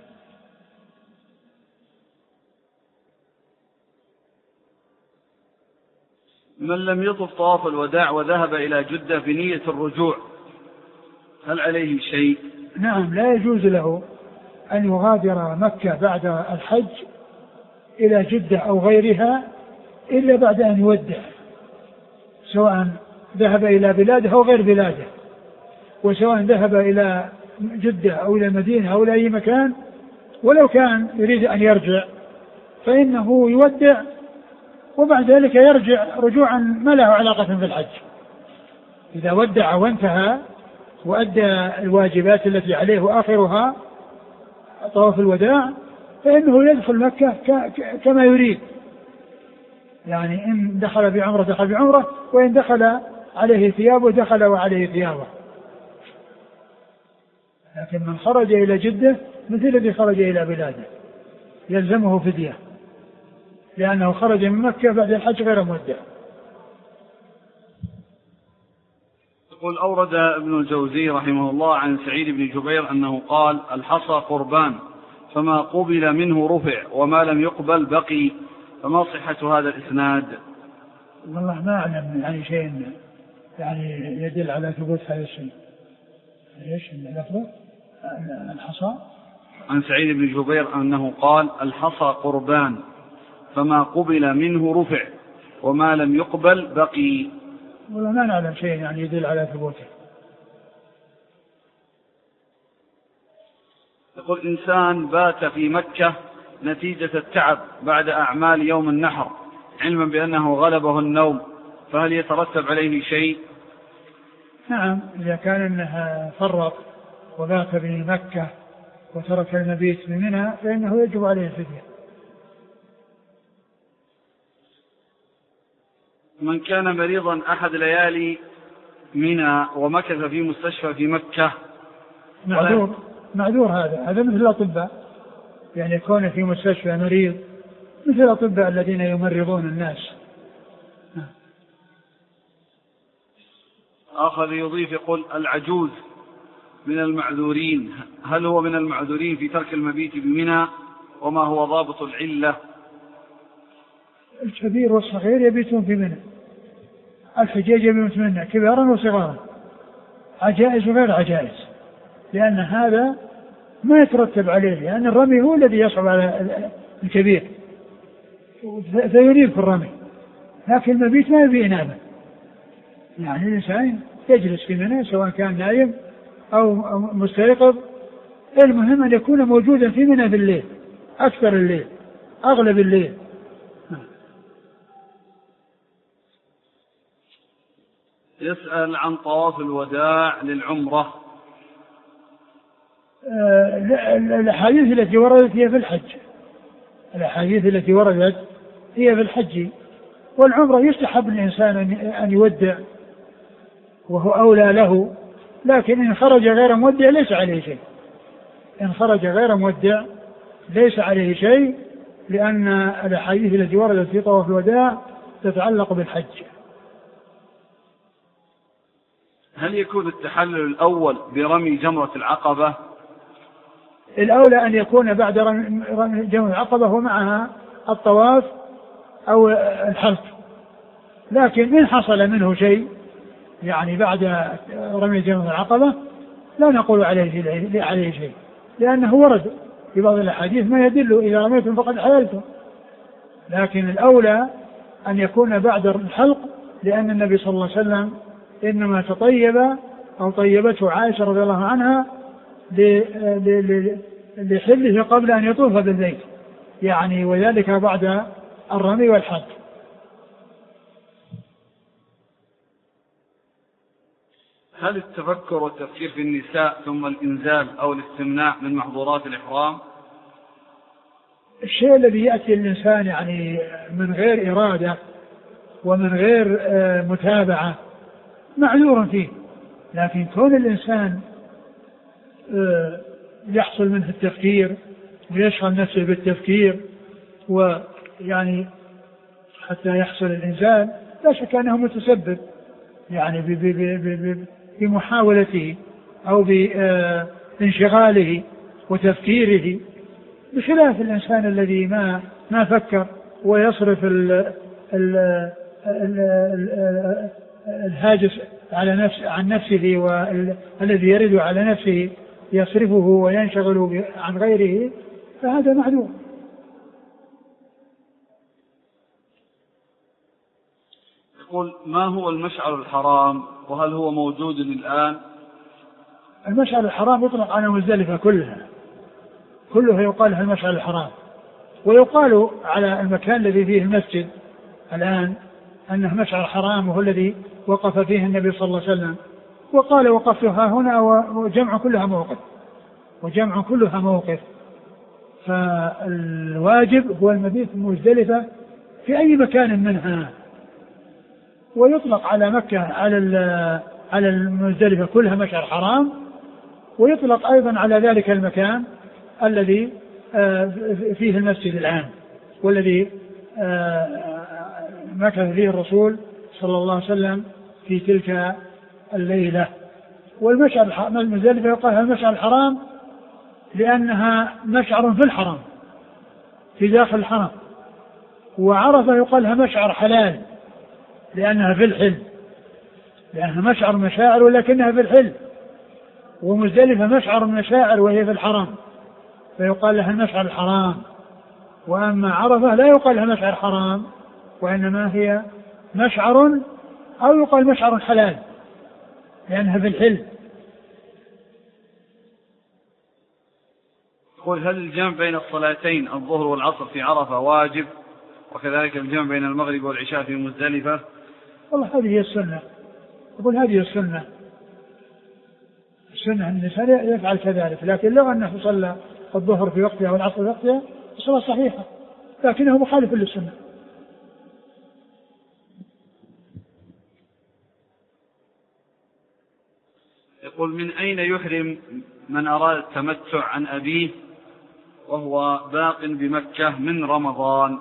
من لم يطف طواف الوداع وذهب إلى جدة بنية الرجوع هل عليه شيء؟ نعم، لا يجوز له أن يغادر مكة بعد الحج إلى جدة أو غيرها إلا بعد أن يودع، سواء ذهب إلى بلاده أو غير بلاده، وسواء ذهب إلى جدة أو إلى المدينة أو إلى أي مكان، ولو كان يريد أن يرجع فإنه يودع وبعد ذلك يرجع رجوعا ما له علاقة بالحج. إذا ودع وانتهى وأدى الواجبات التي عليه وآخرها طواف الوداع فإنه يدخل مكة كما يريد، يعني إن دخل بعمرة دخل بعمرة، وإن دخل عليه ثيابه دخل وعليه ثيابه. لكن من خرج إلى جدة مثل الذي خرج إلى بلاده يلزمه فدية، لأنه خرج من مكة بعد الحج غير مودع. يقول أورد ابن الجوزي رحمه الله عن سعيد بن جبير أنه قال الحصى قربان فما قبل منه رفع وما لم يقبل بقي، فما صحة هذا الإسناد؟ والله ما أعلم يعني شيء يعني يدل على ثبوت هذا الشيء. ايش اللفظ الحصى؟ عن سعيد بن جبير أنه قال الحصى قربان فما قبل منه رفع وما لم يقبل بقي. والله ما نعلم شيء يعني يدل على ثبوته. يقول إنسان بات في مكة نتيجة التعب بعد أعمال يوم النحر علما بأنه غلبه النوم، فهل يترتب عليه شيء؟ نعم، إذا كان أنها فرط وبات في مكة وترك المبيت منها فإنه يجب عليه الفدية. من كان مريضا أحد ليالي منى ومكث في مستشفى في مكة معذور معذور هذا هذا مثل الأطباء، يعني يكون في مستشفى مريض مثل الأطباء الذين يمرضون الناس. آخر يضيف يقول العجوز من المعذورين، هل هو من المعذورين في ترك المبيت بمنى؟ وما هو ضابط العلة؟ الكبير والصغير يبيتون في منى، الحجاج يبيتون في منى كبارا وصغارا، عجائز وغير عجائز، لأن هذا ما يترتب عليه، لأن الرمي هو الذي يصعب على الكبير فيريد في الرمي، لكن المبيت ما يبي إنابة، يعني الإنسان يجلس في منى سواء كان نايم أو مستيقظ، المهم أن يكون موجودا في منى بالليل أكثر الليل، أغلب الليل. يسأل عن طواف الوداع للعمرة. الأحاديث التي وردت هي في الحج، الأحاديث التي وردت هي في الحج، والعمرة يستحب الإنسان أن يودع وهو أولى له، لكن إن خرج غير مودع ليس عليه شيء، إن خرج غير مودع ليس عليه شيء، لأن الأحاديث التي وردت في طواف الوداع تتعلق بالحج. هل يكون التحلل الأول برمي جمرة العقبة؟ الأولى أن يكون بعد رمي جمرة العقبة ومعها الطواف أو الحلق، لكن إن حصل منه شيء يعني بعد رمي جمرة العقبة لا نقول عليه عليه شيء، لأنه ورد في بعض الأحاديث ما يدل إذا رميتم فقد حللتم، لكن الأولى أن يكون بعد الحلق، لأن النبي صلى الله عليه وسلم إنما تطيب أو طيبته عائشة رضي الله عنها لحله قبل أن يطوف بالبيت، يعني وذلك بعد الرمي والحلق. هل التفكر والتفكير في النساء ثم الإنزال أو الاستمناء من محظورات الإحرام؟ الشيء الذي يأتي الإنسان يعني من غير إرادة ومن غير متابعة معذور فيه، لكن كون الإنسان يحصل منه التفكير ويشغل نفسه بالتفكير ويعني حتى يحصل الإنزال لا شك أنه متسبب يعني بمحاولته أو بانشغاله وتفكيره، بخلاف الإنسان الذي ما ما فكر ويصرف ال ال ال ال الهاجس على نفس عن نفسه، والذي يرد على نفسه يصرفه وينشغل عن غيره، فهذا معذور. يقول: ما هو المشعر الحرام وهل هو موجود الآن؟ المشعر الحرام يطلق على مزدلفة كلها، كلها يقال له المشعر الحرام، ويقال على المكان الذي فيه المسجد الآن أنه مشعر حرام وهو الذي وقف فيه النبي صلى الله عليه وسلم، وقال وقفتها هنا وجمع كلها موقف وجمع كلها موقف فالواجب هو المبيت مزدلفة في أي مكان منها، ويطلق على مكة على على المزدلفة كلها مشعر حرام، ويطلق أيضا على ذلك المكان الذي فيه المسجد العام والذي مكث فيه الرسول صلى الله عليه وسلم في تلك الليلة. والمشعر المزدلفة يقال المشعر الحرام لأنها مشعر في الحرم في داخل الحرم، وعرفة يقال لها مشعر حلال لأنها في الحل، لأنها مشعر مشاعر ولكنها في الحل، ومزدلفة مشعر مشاعر وهي في الحرم فيقال لها المشعر الحرام. وأما عرفة لا يقال لها مشعر حرام وإنما هي مشعر أو يقال مشعر حلال لأنها في الحل. يقول: هل الجمع بين الصلاتين الظهر والعصر في عرفة واجب وكذلك الجمع بين المغرب والعشاء في مزدلفة؟ والله هذه هي السنة، يقول هذه السنة، السنة أن الإنسان يفعل كذلك، لكن لو أنه صلى الظهر في وقتها والعصر في وقتها الصلاة صحيحة لكنه مخالف للسنة. يقول: من أين يحرم من أراد التمتع عن أبيه وهو باق بمكة من رمضان؟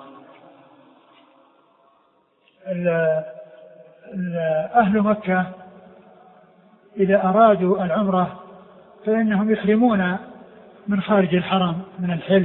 أهل مكة إذا أرادوا العمرة فإنهم يحرمون من خارج الحرم من الحل،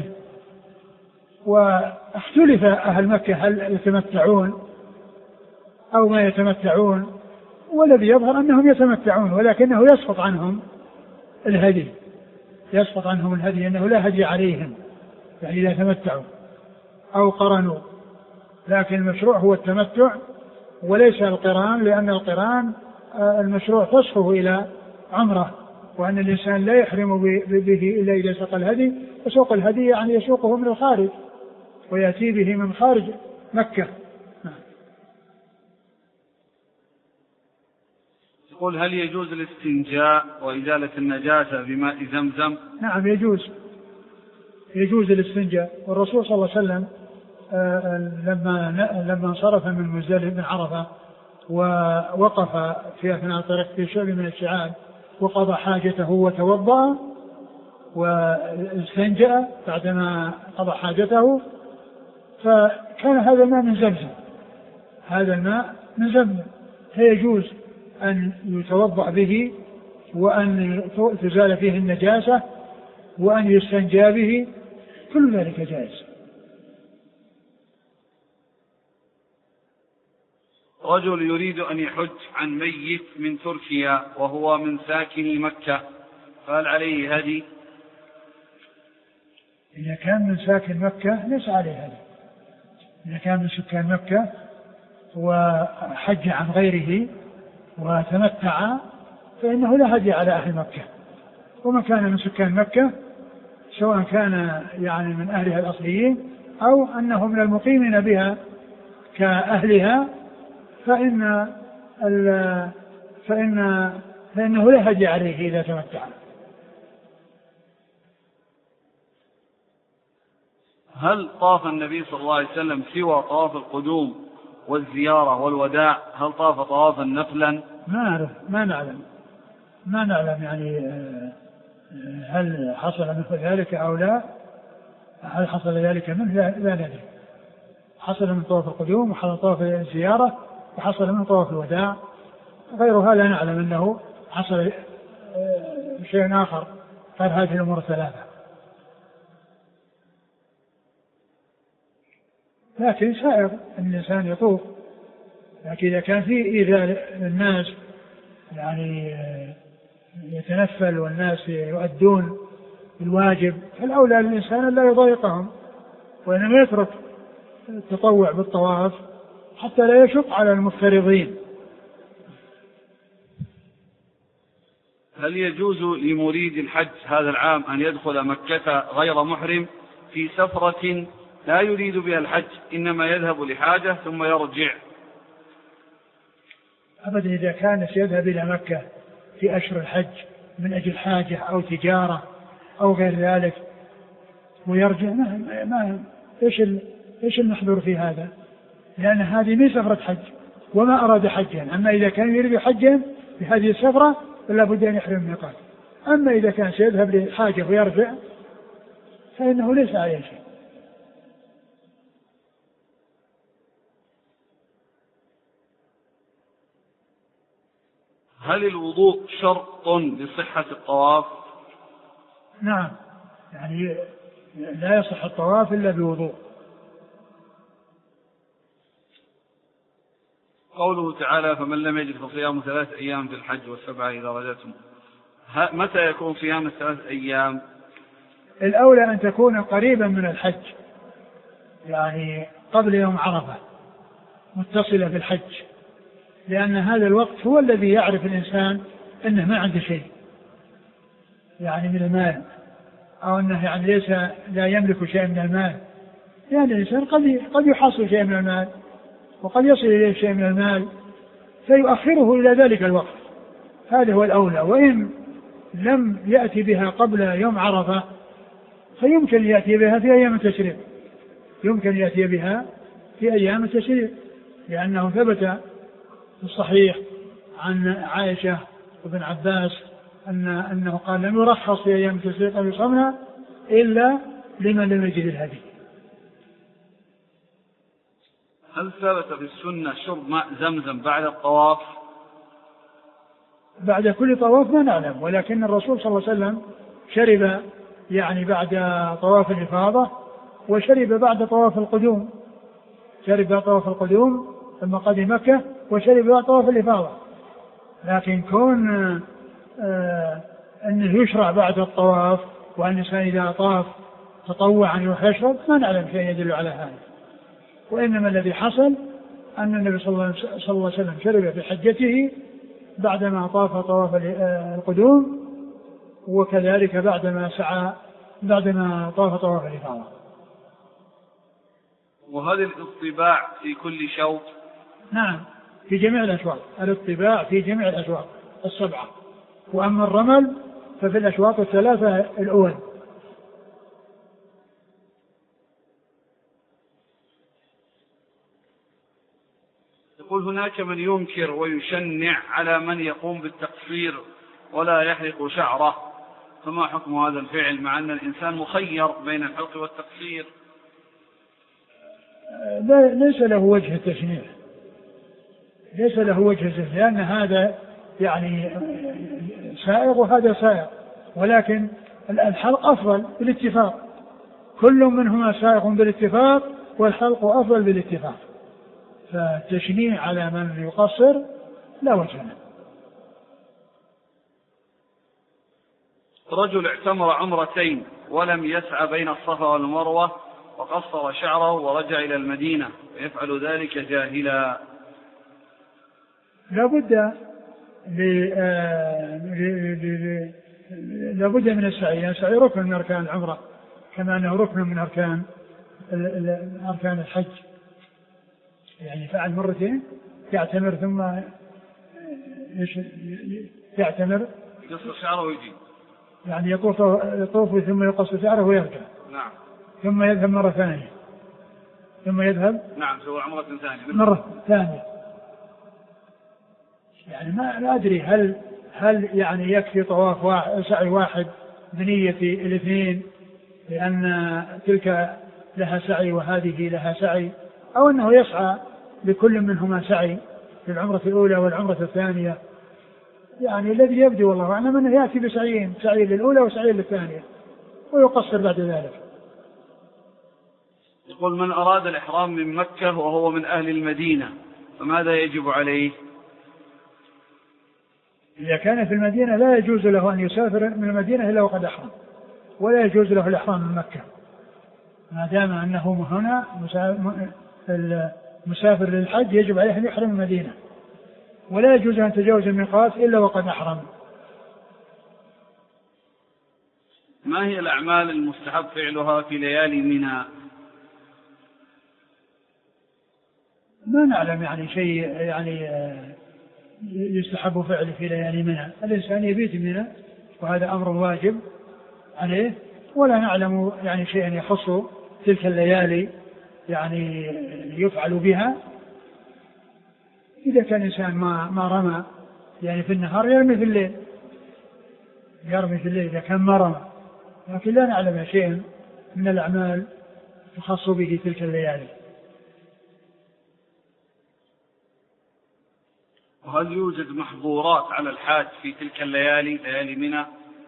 واختلف أهل مكة هل يتمتعون أو ما يتمتعون، والذي يظهر أنهم يتمتعون ولكنه يسقط عنهم الهدي، يسقط عنهم الهدي أنه لا هدي عليهم يعني إذا تمتعوا أو قرنوا، لكن المشروع هو التمتع وليس القران، لأن القران المشروع تصفه إلى عمره، وأن الإنسان لا يحرم به إلا إذا ساق الهدي، وسوق الهدي يعني يسوقه من الخارج، ويأتي به من خارج مكة. يقول هل يجوز الاستنجاء وإزالة النجاسة بماء زمزم؟ نعم يجوز، يجوز الاستنجاء. والرسول صلى الله عليه وسلم لما لما انصرف من مزدلفة من عرفة ووقف في أثناء الطريق في شعب من الشعاب وقضى حاجته وتوضأ واستنجأ بعدما قضى حاجته، فكان هذا الماء من زمزم، هذا الماء من زمزم، فيجوز أن يتوضأ به وأن تزال فيه النجاسة وأن يستنجى به، كل ذلك جائز. رجل يريد أن يحج عن ميت من تركيا وهو من ساكن مكة، فهل عليه هدي؟ إذا كان من ساكن مكة ليس عليه هدي. إذا كان من سكان مكة وحج عن غيره وتمتع فإنه لا هدي على أهل مكة. ومن كان من سكان مكة سواء كان يعني من أهلها الأصليين أو أنه من المقيمين بها كأهلها فإن فإن فإنه لا هدي عليه إذا تمتع. هل طاف النبي صلى الله عليه وسلم سوى طواف القدوم والزيارة والوداع؟ هل طاف طوافا نفلا؟ ما أعرف، ما نعلم ما نعلم يعني هل حصل مثل ذلك أو لا. هل حصل ذلك منه؟ لا, لا ندري. حصل من طواف القدوم وحصل طواف الزيارة وحصل من طواف الوداع، غيرها لا نعلم أنه حصل شيء آخر غير هذه الأمور الثلاثة. لكن سائر أن الإنسان يطوف، لكن إذا كان فيه إيذاء الناس يعني يتنفل والناس يؤدون الواجب فالأولى للإنسان لا يضايقهم وإنما يترك التطوع بالطواف حتى لا يشق على المفترضين. هل يجوز لمريد الحج هذا العام أن يدخل مكة غير محرم في سفرة لا يريد بها الحج إنما يذهب لحاجة ثم يرجع؟ أبدا، إذا كان سيذهب إلى مكة في أشهر الحج من أجل حاجة أو تجارة أو غير ذلك ويرجع ما ما إيش إيش المحظور في هذا؟ لأن هذه من سفرة حج وما أراد حجا. أما إذا كان يريد حجا بهذه السفرة فلا بد أن يحرم الميقات. أما إذا كان سيذهب لحاجة ويرجع فإنه ليس عليه شيء. هل الوضوء شرط لصحة الطواف؟ نعم، يعني لا يصح الطواف إلا بوضوء. قوله تعالى فمن لم يجد فصيام ثلاث أيام في الحج والسبعة إذا رجعتم، متى يكون صيام الثلاث أيام؟ الأولى أن تكون قريبا من الحج، يعني قبل يوم عرفة متصلة بالحج، لأن هذا الوقت هو الذي يعرف الإنسان أنه ما عنده شيء يعني من المال، أو أنه يعني ليس لا يملك شيء من المال، يعني الإنسان قد قد يحصل شيء من المال وقد يصل إليه شيء من المال فيؤخره إلى ذلك الوقت. هذا هو الأولى. وإن لم يأتي بها قبل يوم عرفة فيمكن يأتي بها في أيام التشريق، يمكن يأتي بها في أيام التشريق، لأنه ثبت في الصحيح عن عائشة وابن عباس أن أنه قال لم يرخص في أيام التشريق أن يصومها إلا لمن لم يجد الهدي. هل ثبت في السنة شرب ماء زمزم بعد الطواف؟ بعد كل طواف ما نعلم، ولكن الرسول صلى الله عليه وسلم شرب يعني بعد طواف الإفاضة وشرب بعد طواف القدوم، شرب بعد طواف القدوم ثم قدم مكة وشرب بعد طواف الإفاضة. لكن كون آه أنه يشرع بعد الطواف وأن الإنسان إذا طاف تطوعا يروح يشرب ما نعلم شيء يدل على هذا. وإنما الذي حصل أن النبي صلى الله عليه وسلم شرب في حجته بعدما طاف طواف القدوم وكذلك بعدما سعى بعدما طاف طواف الإفاضة. وهل الاطباع في كل شوط؟ نعم في جميع الأشواط، الاطباع في جميع الأشواط السبعة، وأما الرمل ففي الأشواط الثلاثة الأول. يقول هناك من ينكر ويشنع على من يقوم بالتقصير ولا يحلق شعره، فما حكم هذا الفعل مع أن الإنسان مخير بين الحلق والتقصير؟ ليس له وجه التشنيع، ليس له وجه التشنيع، لأن هذا يعني سائغ وهذا سائغ، ولكن الحلق أفضل بالاتفاق، كل منهما سائغ بالاتفاق والحلق أفضل بالاتفاق، فالتشنيع على من يقصر لا وجه له. رجل اعتمر عمرتين ولم يسعى بين الصفا والمروة وقصر شعره ورجع إلى المدينة ويفعل ذلك جاهلا. لا بد لا بد من السعي، يعني السعي ركن من أركان العمرة كما أنه ركن من أركان أركان الحج، يعني فعل مرتين يعتمر ثم يعتمر يقصر شعره ويجي، يعني يطوف يطوف ثم يقص شعره ويرجع. نعم. ثم يذهب مرة ثانية ثم يذهب نعم سوى عمرة ثانية مرة ثانية. يعني ما لا أدري هل هل يعني يكفي طواف واحد سعي واحد بنية الاثنين لأن تلك لها سعي وهذه لها سعي، أو أنه يسعى لكل منهما سعي في العمرة الأولى والعمرة الثانية. يعني الذي يبدو والله أعلم أنه يأتي بسعيين، سعي للأولى وسعي للثانية ويقصر بعد ذلك. يقول من أراد الإحرام من مكة وهو من أهل المدينة فماذا يجب عليه؟ إذا كان في المدينة لا يجوز له أن يسافر من المدينة إلا وقد أحرم، ولا يجوز له الإحرام من مكة ما دام أنه هنا مسافر للحج، يجب عليه أن يحرم المدينة، ولا يجوز أن يتجاوز الميقات إلا وقد أحرم. ما هي الأعمال المستحب فعلها في ليالي منى؟ ما نعلم يعني شيء يعني يستحب فعله في ليالي منى، الإنسان يبيت منى وهذا أمر واجب عليه، ولا نعلم يعني شيئا يخص تلك الليالي يعني يفعل بها. إذا كان الإنسان ما ما رمى يعني في النهار يرمي في الليل، يرمي في الليل إذا كان ما رمى، لكن لا نعلم شيئا من الأعمال تخص به تلك الليالي. وهل يوجد محظورات على الحاج في تلك الليالي ليالي منى؟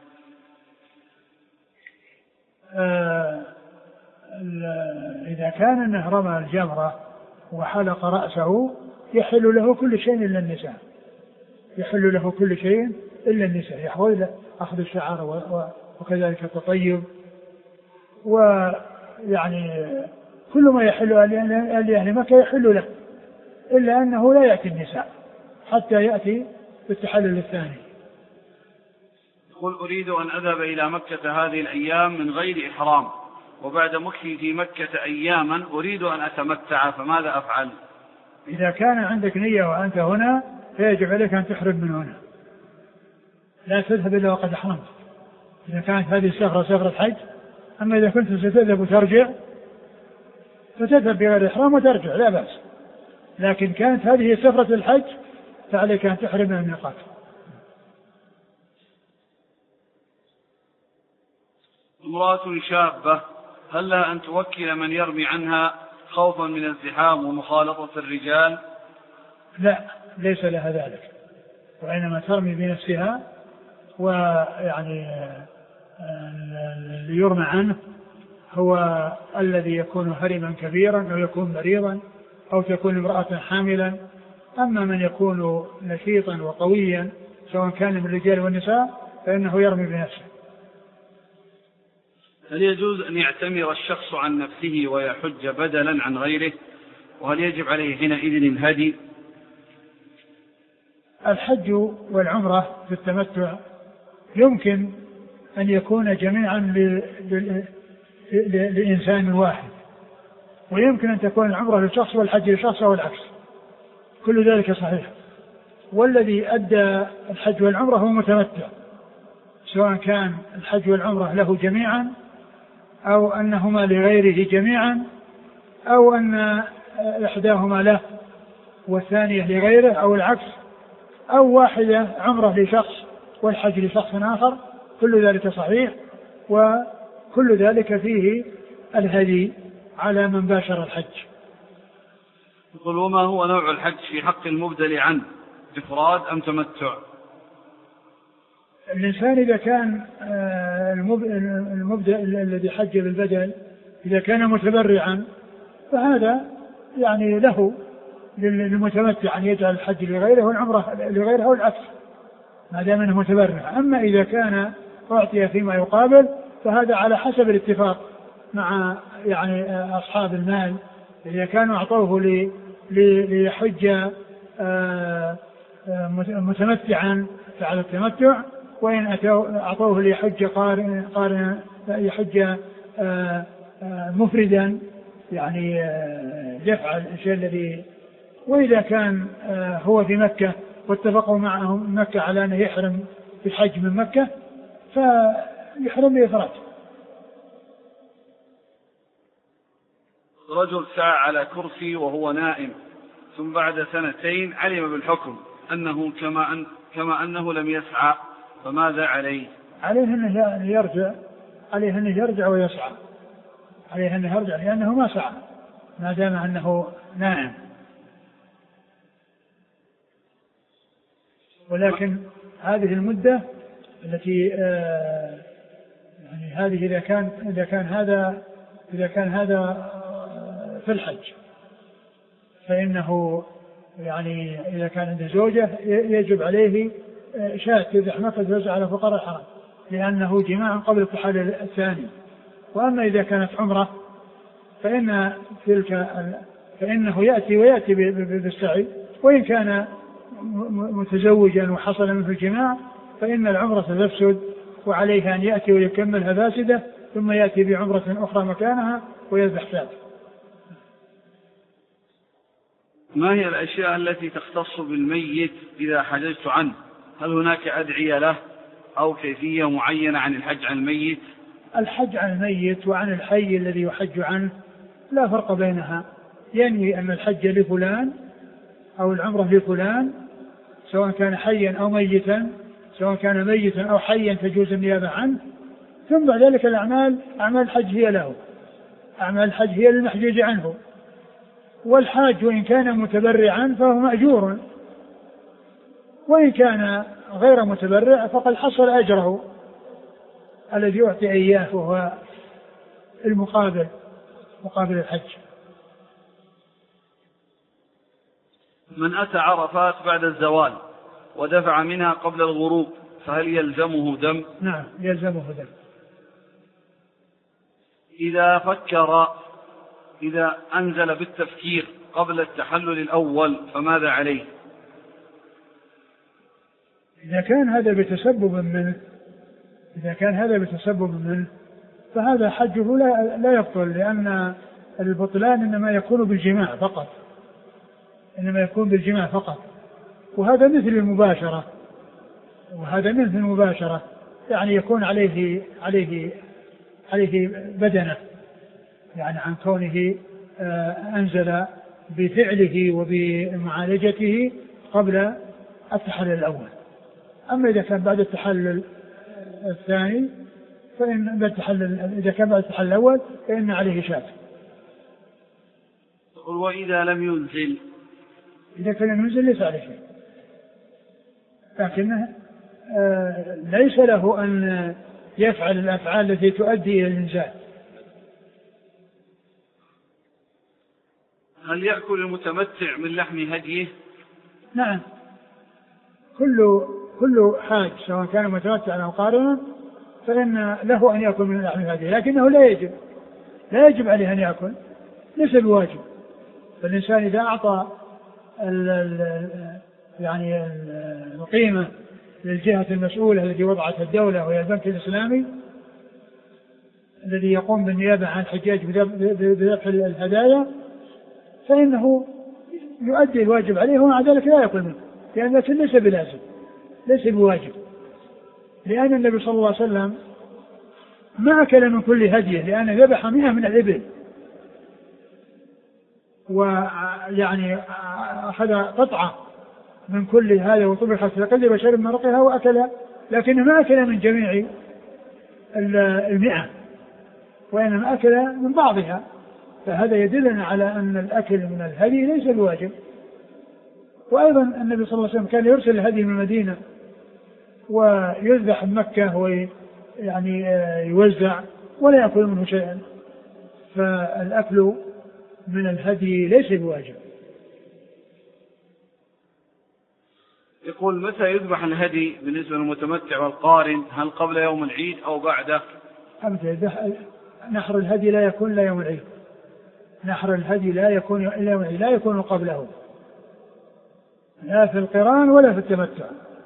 آه إذا كان أنه رمى الجمرة وحلق رأسه يحل له كل شيء إلا النساء، يحل له كل شيء إلا النساء، يحول أخذ الشعر وكذلك التطيب، ويعني كل ما يحل لأهل مكة يحل له إلا أنه لا يأتي النساء حتى يأتي بالتحلل الثاني. يقول أريد أن أذهب إلى مكة هذه الأيام من غير إحرام، وبعد مكثي في مكة أياما أريد أن أتمتع، فماذا أفعل؟ إذا كان عندك نية وأنت هنا فيجب عليك أن تحرم من هنا، لا تذهب إلا وقد أحرمت. إذا كانت هذه السفرة سفرة حج، أما إذا كنت ستذهب وترجع فتذهب بغير إحرام وترجع لا بأس، لكن كانت هذه سفرة الحج فعليك أن تحرم من الميقات. امرأة شابة هل لها أن توكل من يرمي عنها خوفا من الزحام ومخالطة الرجال؟ لا، ليس لها ذلك، وإنما ترمي بنفسها، ويعني اللي يرمى عنه هو الذي يكون هرما كبيرا أو يكون مريضا أو تكون امرأة حاملا. أما من يكون نشيطا وقويا سواء كان من الرجال والنساء فإنه يرمي بنفسه. هل يجوز أن يعتمر الشخص عن نفسه ويحج بدلا عن غيره؟ وهل يجب عليه حينئذ الهدي؟ الحج والعمرة في التمتع يمكن أن يكون جميعا لإنسان واحد، ويمكن أن تكون العمرة لشخص والحج لشخص أو العكس، كل ذلك صحيح. والذي أدى الحج والعمرة هو متمتع، سواء كان الحج والعمرة له جميعا أو أنهما لغيره جميعا أو أن إحداهما له والثانية لغيره أو العكس، أو واحدة عمرة لشخص والحج لشخص آخر، كل ذلك صحيح، وكل ذلك فيه الهدي على من باشر الحج. يقول وما هو نوع الحج في حق المبدل عنه، إفراد أم تمتع؟ الإنسان إذا كان المبدل الذي حج بالبدل إذا كان متبرعا فهذا يعني له للمتمتع أن يجعل الحج لغيره والعمرة لغيره والعكس ما دام انه متبرع. أما إذا كان أعطي فيما يقابل فهذا على حسب الاتفاق مع يعني أصحاب المال، إذا كانوا أعطوه ليحج متمتعا فعلى التمتع، وإن أعطوه ليحج قارن قارن يحج مفردا يعني يفعل الشيء الذي. وإذا كان هو في مكة واتفقوا معهم مكة على أنه يحرم بالحج من مكة فيحرم بإفراد. رجل سعى على كرسي وهو نائم، ثم بعد سنتين علم بالحكم أنه كما, أن كما أنه لم يسعى، فماذا عليه؟ عليه أنه يرجع عليه أنه يرجع ويسعى عليه أنه يرجع لأنه ما سعى ما دام أنه نائم. ولكن هذه المدة التي آه يعني هذه إذا كان إذا كان هذا إذا كان هذا في الحج فإنه يعني إذا كان عنده زوجة يجب عليه شاة تذبح مكة توزع على فقراء الحرم لأنه جماع قبل التحلل الثاني. وأما إذا كانت عمرة فإن تلك فإنه يأتي ويأتي بالسعي، وإن كان متزوجا وحصل منه الجماع فإن العمرة تفسد وعليه أن يأتي ويكملها فاسدة ثم يأتي بعمرة أخرى مكانها ويذبح شاة. ما هي الأشياء التي تختص بالميت إذا حججت عنه؟ هل هناك أدعية له أو كيفية معينة عن الحج عن الميت؟ الحج عن الميت وعن الحي الذي يحج عنه لا فرق بينها، ينوي أن الحج لفلان أو العمرة لفلان سواء كان حيا أو ميتا، سواء كان ميتا أو حيا تجوز النيابة عنه، ثم بعد ذلك الأعمال أعمال الحج هي له، أعمال الحج هي للمحجوج عنه. والحاج وإن كان متبرعا فهو مأجور، وإن كان غير متبرع فقد حصل أجره الذي يعطي إياه وهو المقابل مقابل الحج. من أتى عرفات بعد الزوال ودفع منها قبل الغروب فهل يلزمه دم؟ نعم يلزمه دم. إذا فكر إذا أنزل بالتفكير قبل التحلل الأول فماذا عليه؟ إذا كان هذا بتسبب منه إذا كان هذا بتسبب منه فهذا حجه لا, لا يبطل، لأن البطلان إنما يكون بالجماع فقط إنما يكون بالجماع فقط وهذا مثل المباشرة وهذا مثل المباشرة يعني يكون عليه عليه عليه بدنه يعني عن كونه أنزل بفعله وبمعالجته قبل التحلل الأول. أما إذا كان بعد التحلل الثاني فإن التحلل إذا كان بعد التحلل الأول فإن عليه شاة. وإذا لم ينزل إذا كان ينزل ليس عليه شيء، لكنه آه ليس له أن يفعل الأفعال التي تؤدي إلى الإنزال. هل يأكل المتمتع من لحم هديه؟ نعم، كل كل حاج سواء كان متمتعا أو قارنا فإن له أن يأكل من لحم هديه، لكنه لا يجب لا يجب عليه أن يأكل، ليس بواجب. فالإنسان إذا أعطى ال ال يعني القيمة للجهة المسؤولة التي وضعتها الدولة وهي البنك الإسلامي الذي يقوم بالنيابة عن الحجاج بذبح الهدايا فإنه يؤدي الواجب عليه ومع ذلك لا يأكل منه، لأن الأكل ليس بلازم ليس بواجب، لأن النبي صلى الله عليه وسلم ما أكل من كل هديه، لأنه ذبح مئة من الإبل ويعني أخذ قطعة من كل هذا وطبخت في قدر وشرب من رقها وأكل، لكنه ما أكل من جميع المئة وإنما أكل من بعضها، فهذا يدلنا على أن الأكل من الهدي ليس بواجب. وأيضا النبي صلى الله عليه وسلم كان يرسل الهدي من المدينة ويذبح بمكة ويعني يوزع ولا يأكل منه شيئا، فالأكل من الهدي ليس بواجب. يقول متى يذبح الهدي بالنسبة للمتمتع والقارن؟ هل قبل يوم العيد أو بعده؟ نحر الهدي لا يكون لا يوم العيد، نحر الهدي لا يكون إلا يوم العيد، لا يكون قبله، لا في القران ولا في التمتع،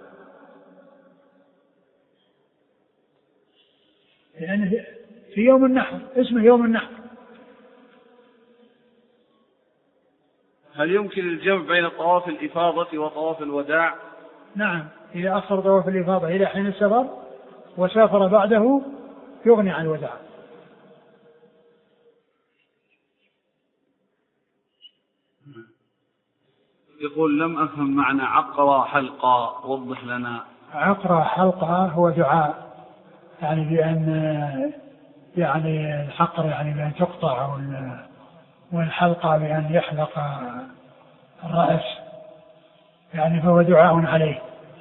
لأن يعني في يوم النحر اسمه يوم النحر. هل يمكن الجمع بين طواف الإفاضة وطواف الوداع؟ نعم، إذا أخر طواف الإفاضة إلى حين السفر وسافر بعده يغني عن الوداع. يقول لم أفهم معنى عقرى حلقة، وضح لنا. عقرى حلقة هو دعاء يعني بأن يعني الحقر يعني بأن تقطع، والحلقة بأن يحلق الرأس، يعني فهو دعاء عليه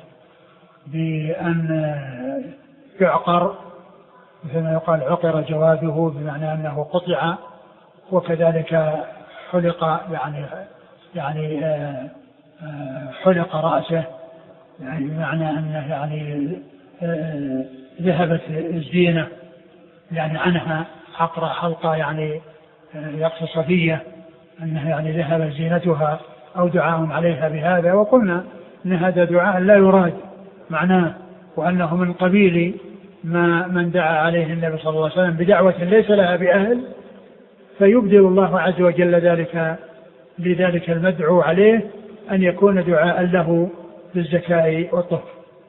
بأن يعقر، مثل ما يقال عقر جواده بمعنى أنه قطع، وكذلك حلق يعني يعني حلق رأسه يعني بمعنى أنه يعني ذهبت الزينة يعني عنها، عقر حلقة يعني يقصد صفية أنها يعني ذهبت زينتها أو دعاء عليها بهذا. وقلنا أن هذا دعاء لا يراد معناه، وأنه من قبيل ما من دعا عليه النبي صلى الله عليه وسلم بدعوة ليس لها بأهل، فيبدل الله عز وجل ذلك لذلك المدعو عليه أن يكون دعاء له بالزكاة والطهر.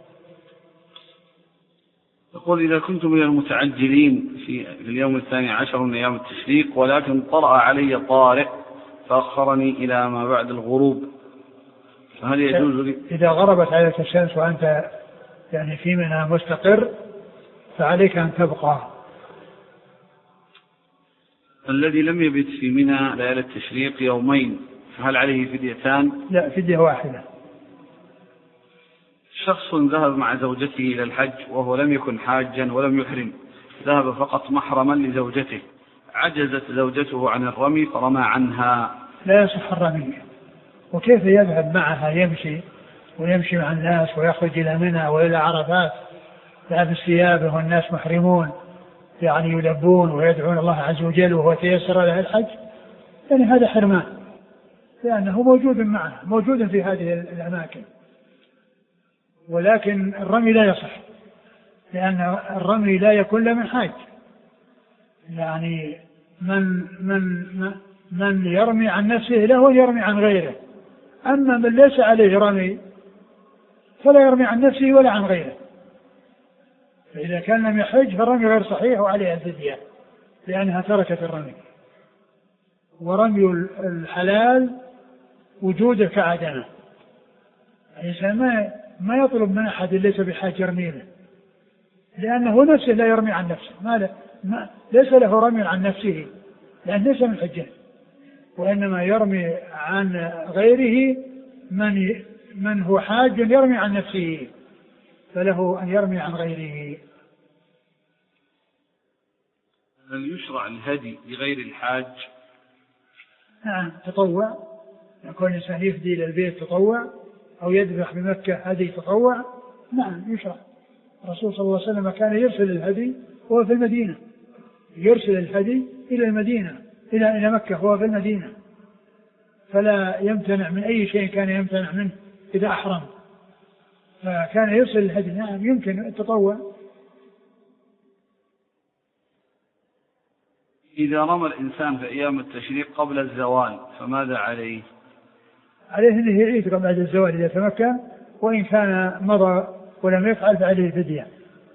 يقول إذا كنت من المتعجلين في اليوم الثاني عشر من أيام التشريق ولكن طرأ علي طارئ فأخرني إلى ما بعد الغروب، فهل يجوز لي؟ إذا غربت عليك الشمس وأنت يعني في منها مستقر فعليك أن تبقى. الذي لم يبت في منى ليالي التشريق يومين فهل عليه فديتان؟ لا، فدية واحدة. شخص ذهب مع زوجته إلى الحج وهو لم يكن حاجا ولم يحرم، ذهب فقط محرما لزوجته، عجزت زوجته عن الرمي فرمى عنها، لا يصح الرمي. وكيف يذهب معها يمشي ويمشي مع الناس ويخرج إلى منى وإلى عرفات لابس ثيابه والناس محرمون يعني يلبون ويدعون الله عز وجل وهو تيسر له الحج؟ يعني هذا حرمان، لأنه موجود معه موجود في هذه الأماكن. ولكن الرمي لا يصح، لأن الرمي لا يكون له من حاج، يعني من من من يرمي عن نفسه له يرمي عن غيره، أما من ليس عليه رمي فلا يرمي عن نفسه ولا عن غيره. فإذا كان لم يحج فالرمي غير صحيح وعليه الفدية لأنها تركت الرمي. ورمي الحلال وجوده كعدمه، الإنسان ما ما يطلب من أحد ليس بحاجة يرمي له، لأنه نفسه لا يرمي عن نفسه، ما, ما ليس له رمي عن نفسه لأن ليس من حجه، وإنما يرمي عن غيره من من هو حاج يرمي عن نفسه، فله أن يرمي عن غيره. هل يشرع الهدي لغير الحاج؟ نعم، تطوع، يكون الإنسان يفدي إلى البيت تطوع أو يذبح بمكة هدي تطوع، نعم يشرع. الرسول صلى الله عليه وسلم كان يرسل الهدي وهو في المدينة، يرسل الهدي إلى المدينة إلى إلى مكة وهو في المدينة، فلا يمتنع من أي شيء كان يمتنع منه إذا أحرم، فكان يرسل الهدي. نعم يمكن التطوع. إذا رمى الإنسان في أيام التشريق قبل الزوال فماذا عليه؟ عليه أنه يعيد بعد الزوال إذا تمكن، وإن كان مضى ولم يفعل فعليه فدية.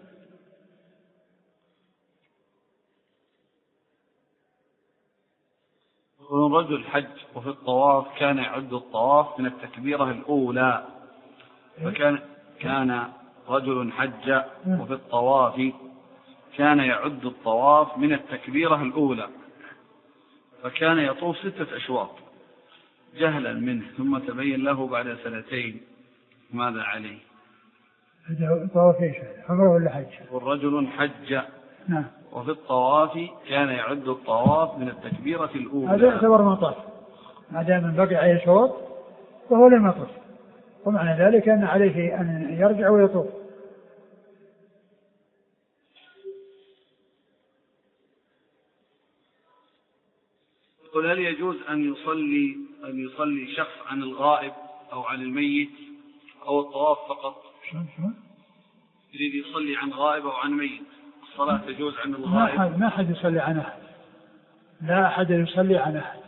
رجل حج وفي الطواف كان يعد الطواف من التكبيرة الأولى، فكان كان رجل حج وفي الطواف كان يعد الطواف من التكبيرة الأولى، فكان يطوف ستة أشواط جهلا منه، ثم تبين له بعد سنتين، ماذا عليه؟ هذا طواف ايش؟ عمره ولا حج؟ والرجل حج نعم وفي الطواف كان يعد الطواف من التكبيرة الأولى، هذا يعتبر مطاف ما دام بقي عليه شوط فهو لم يطف، ومعنى ذلك أن عليه أن يرجع ويطوف. يقول هل يجوز أن يصلي أن يصلي شخص عن الغائب أو عن الميت أو الطواف فقط؟ يريد يصلي عن غائب أو عن ميت، الصلاة تجوز عن الغائب؟ ما حد ما حد يصلي عن أحد، لا أحد يصلي عن أحد.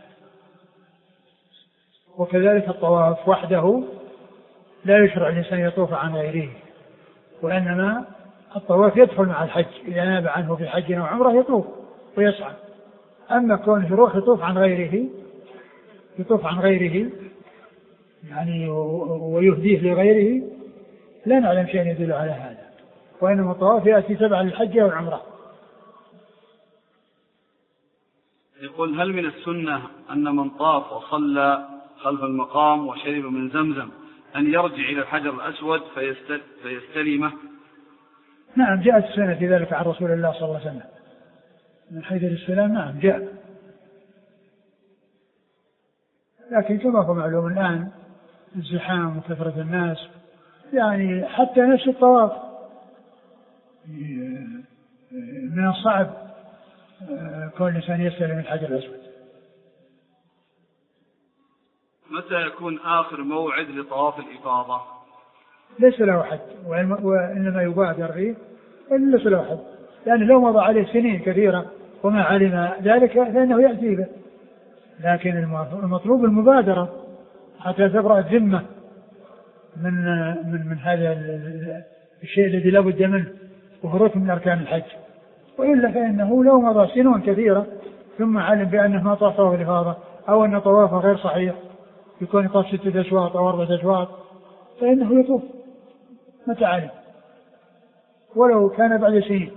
وكذلك الطواف وحده لا يشرع الإنسان يطوف عن غيره، وإنما الطواف يدخل مع الحج، إذا ناب عنه في حج أو عمره يطوف ويسعى. أما كونه يروح يطوف عن غيره يطوف عن غيره يعني ويهديه لغيره لا نعلم شيء يدل على هذا، وإنما الطواف يأتي تبع للحج والعمرة. يقول هل من السنة أن من طاف وصلى خلف المقام وشرب من زمزم أن يرجع إلى الحجر الأسود فيستلمه؟ نعم جاءت السنة في ذلك عن رسول الله صلى الله عليه وسلم من حيث الاستلام، نعم جاء، لكن كما هو معلوم الآن الزحام وكثرة الناس يعني حتى نفس الطواف من الصعب كل إنسان يستلم الحجر الأسود. متى يكون آخر موعد لطواف الإفاضة؟ ليس له حد، وإنما يبادر فيه، ليس له حد، يعني لو مضى عليه سنين كثيرة وما علم ذلك فإنه يأتي به، لكن المطلوب المبادرة حتى تبرأ الذمة من من من هذا الشيء الذي لا بد منه وهو ركن من أركان الحج. وإلا فإنه لو مضى سنون كثيرة ثم علم بأنه ما طاف طواف الإفاضة أو أن طوافه غير صحيح، يكون يطاف ستة أشواط أو أربعة أشواط، فإنه يطوف متى علم ولو كان بعد سنين.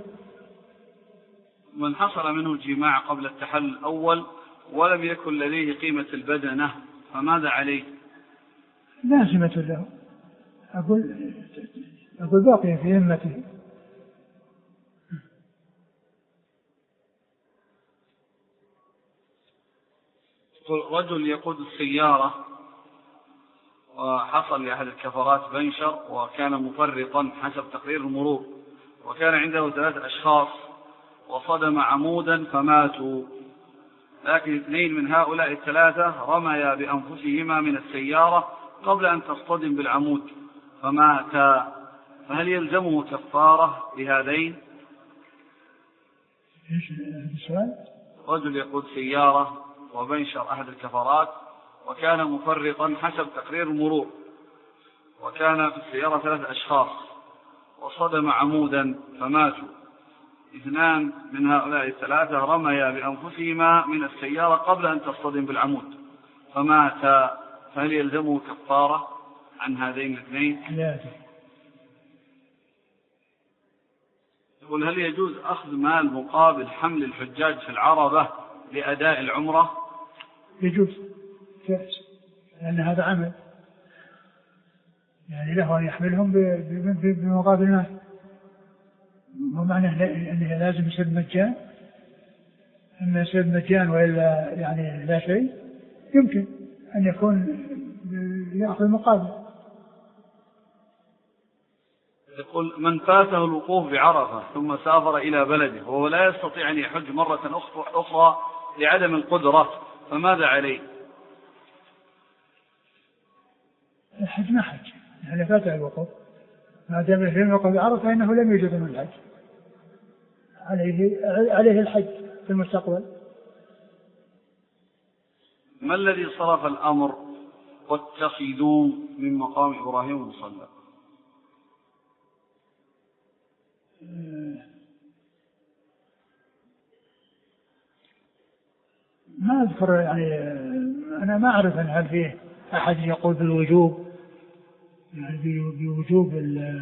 من حصل منه الجماع قبل التحلل الأول ولم يكن لديه قيمة البدنة فماذا عليه؟ لازمة له، أقول أقول باقي في ذمته. رجل يقود السيارة وحصل لأحد الكفرات بنشر وكان مفرطا حسب تقرير المرور، وكان عنده ثلاثة أشخاص وصدم عمودا فماتوا، لكن اثنين من هؤلاء الثلاثة رميا بأنفسهما من السيارة قبل أن تصطدم بالعمود فماتا، فهل يلزمه كفارة لهذين؟ رجل يقود سيارة وبنشر أحد الكفرات وكان مفرطا حسب تقرير المرور، وكان في السيارة ثلاثة أشخاص وصدم عمودا فماتوا، اثنان من هؤلاء الثلاثة رميا بأنفسهما من السيارة قبل أن تصطدم بالعمود فماتا، فهل يلزمه كفارة عن هذين الاثنين؟ لا. يقول هل يجوز أخذ مال مقابل حمل الحجاج في العربة لأداء العمرة؟ يجوز، لأن هذا عمل يعني له أن يحملهم بمقابل مال، مو معنى أنه لازم يصير مجان، أنه يصير مجان وإلا يعني لا شيء، يمكن أن يكون يأخذ مقابل. يقول من فاته الوقوف بعرفة ثم سافر إلى بلده وهو لا يستطيع أن يحج مرة أخرى لعدم القدرة فماذا عليه؟ الحج ما حج، يعني فاته الوقوف ما دام في الوقوف بعرفة فإنه لم يوجد من الحج، عليه عليه الحج في المستقبل. ما الذي صرف الأمر واتخذوا من مقام إبراهيم مصلى؟ ما أذكر يعني، أنا ما أعرف أن هل فيه أحد يقول بالوجوب، يعني بوجوب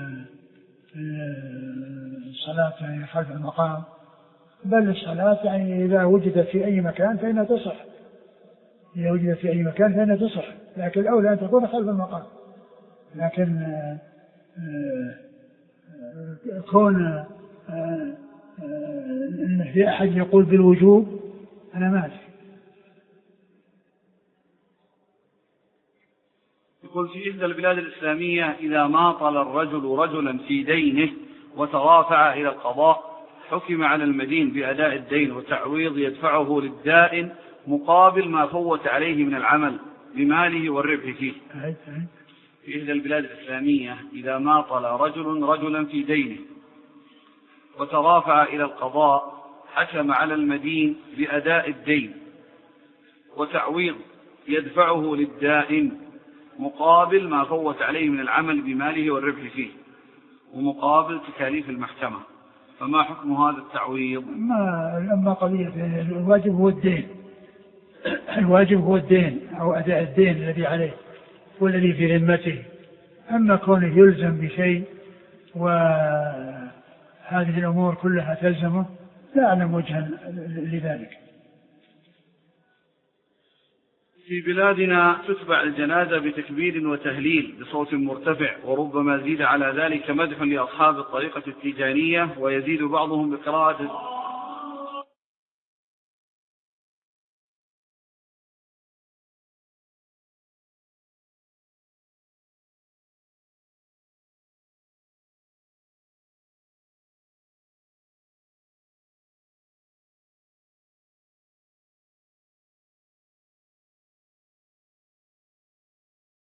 الصلاة يعني خلف المقام، بل الصلاة يعني إذا وجدت في أي مكان فإنها تصح، إذا وجدت في أي مكان فإنها تصح، لكن الأولى أن تكون خلف المقام. لكن كون أن في أحد يقول بالوجوب أنا ما أدري. يقول في إحدى البلاد الإسلامية إذا ماطل الرجل رجلا في دينه وترافع إلى القضاء حكم على المدين بأداء الدين وتعويض يدفعه للدائن مقابل ما فوت عليه من العمل بماله والربح فيه. في إحدى البلاد الإسلامية إذا ماطل رجل رجلا في دينه وترافع إلى القضاء حكم على المدين بأداء الدين وتعويض يدفعه للدائن مقابل ما فوت عليه من العمل بماله والربح فيه ومقابل تكاليف المحكمة، فما حكم هذا التعويض؟ ما أما قضية الواجب هو الدين، الواجب هو الدين أو أداء الدين الذي عليه والذي في ذمته. أما كونه يلزم بشيء وهذه الأمور كلها تلزمه لا أعلم وجها لذلك. في بلادنا تتبع الجنازة بتكبير وتهليل بصوت مرتفع، وربما زيد على ذلك مدح لأصحاب الطريقة التيجانية، ويزيد بعضهم بقراءة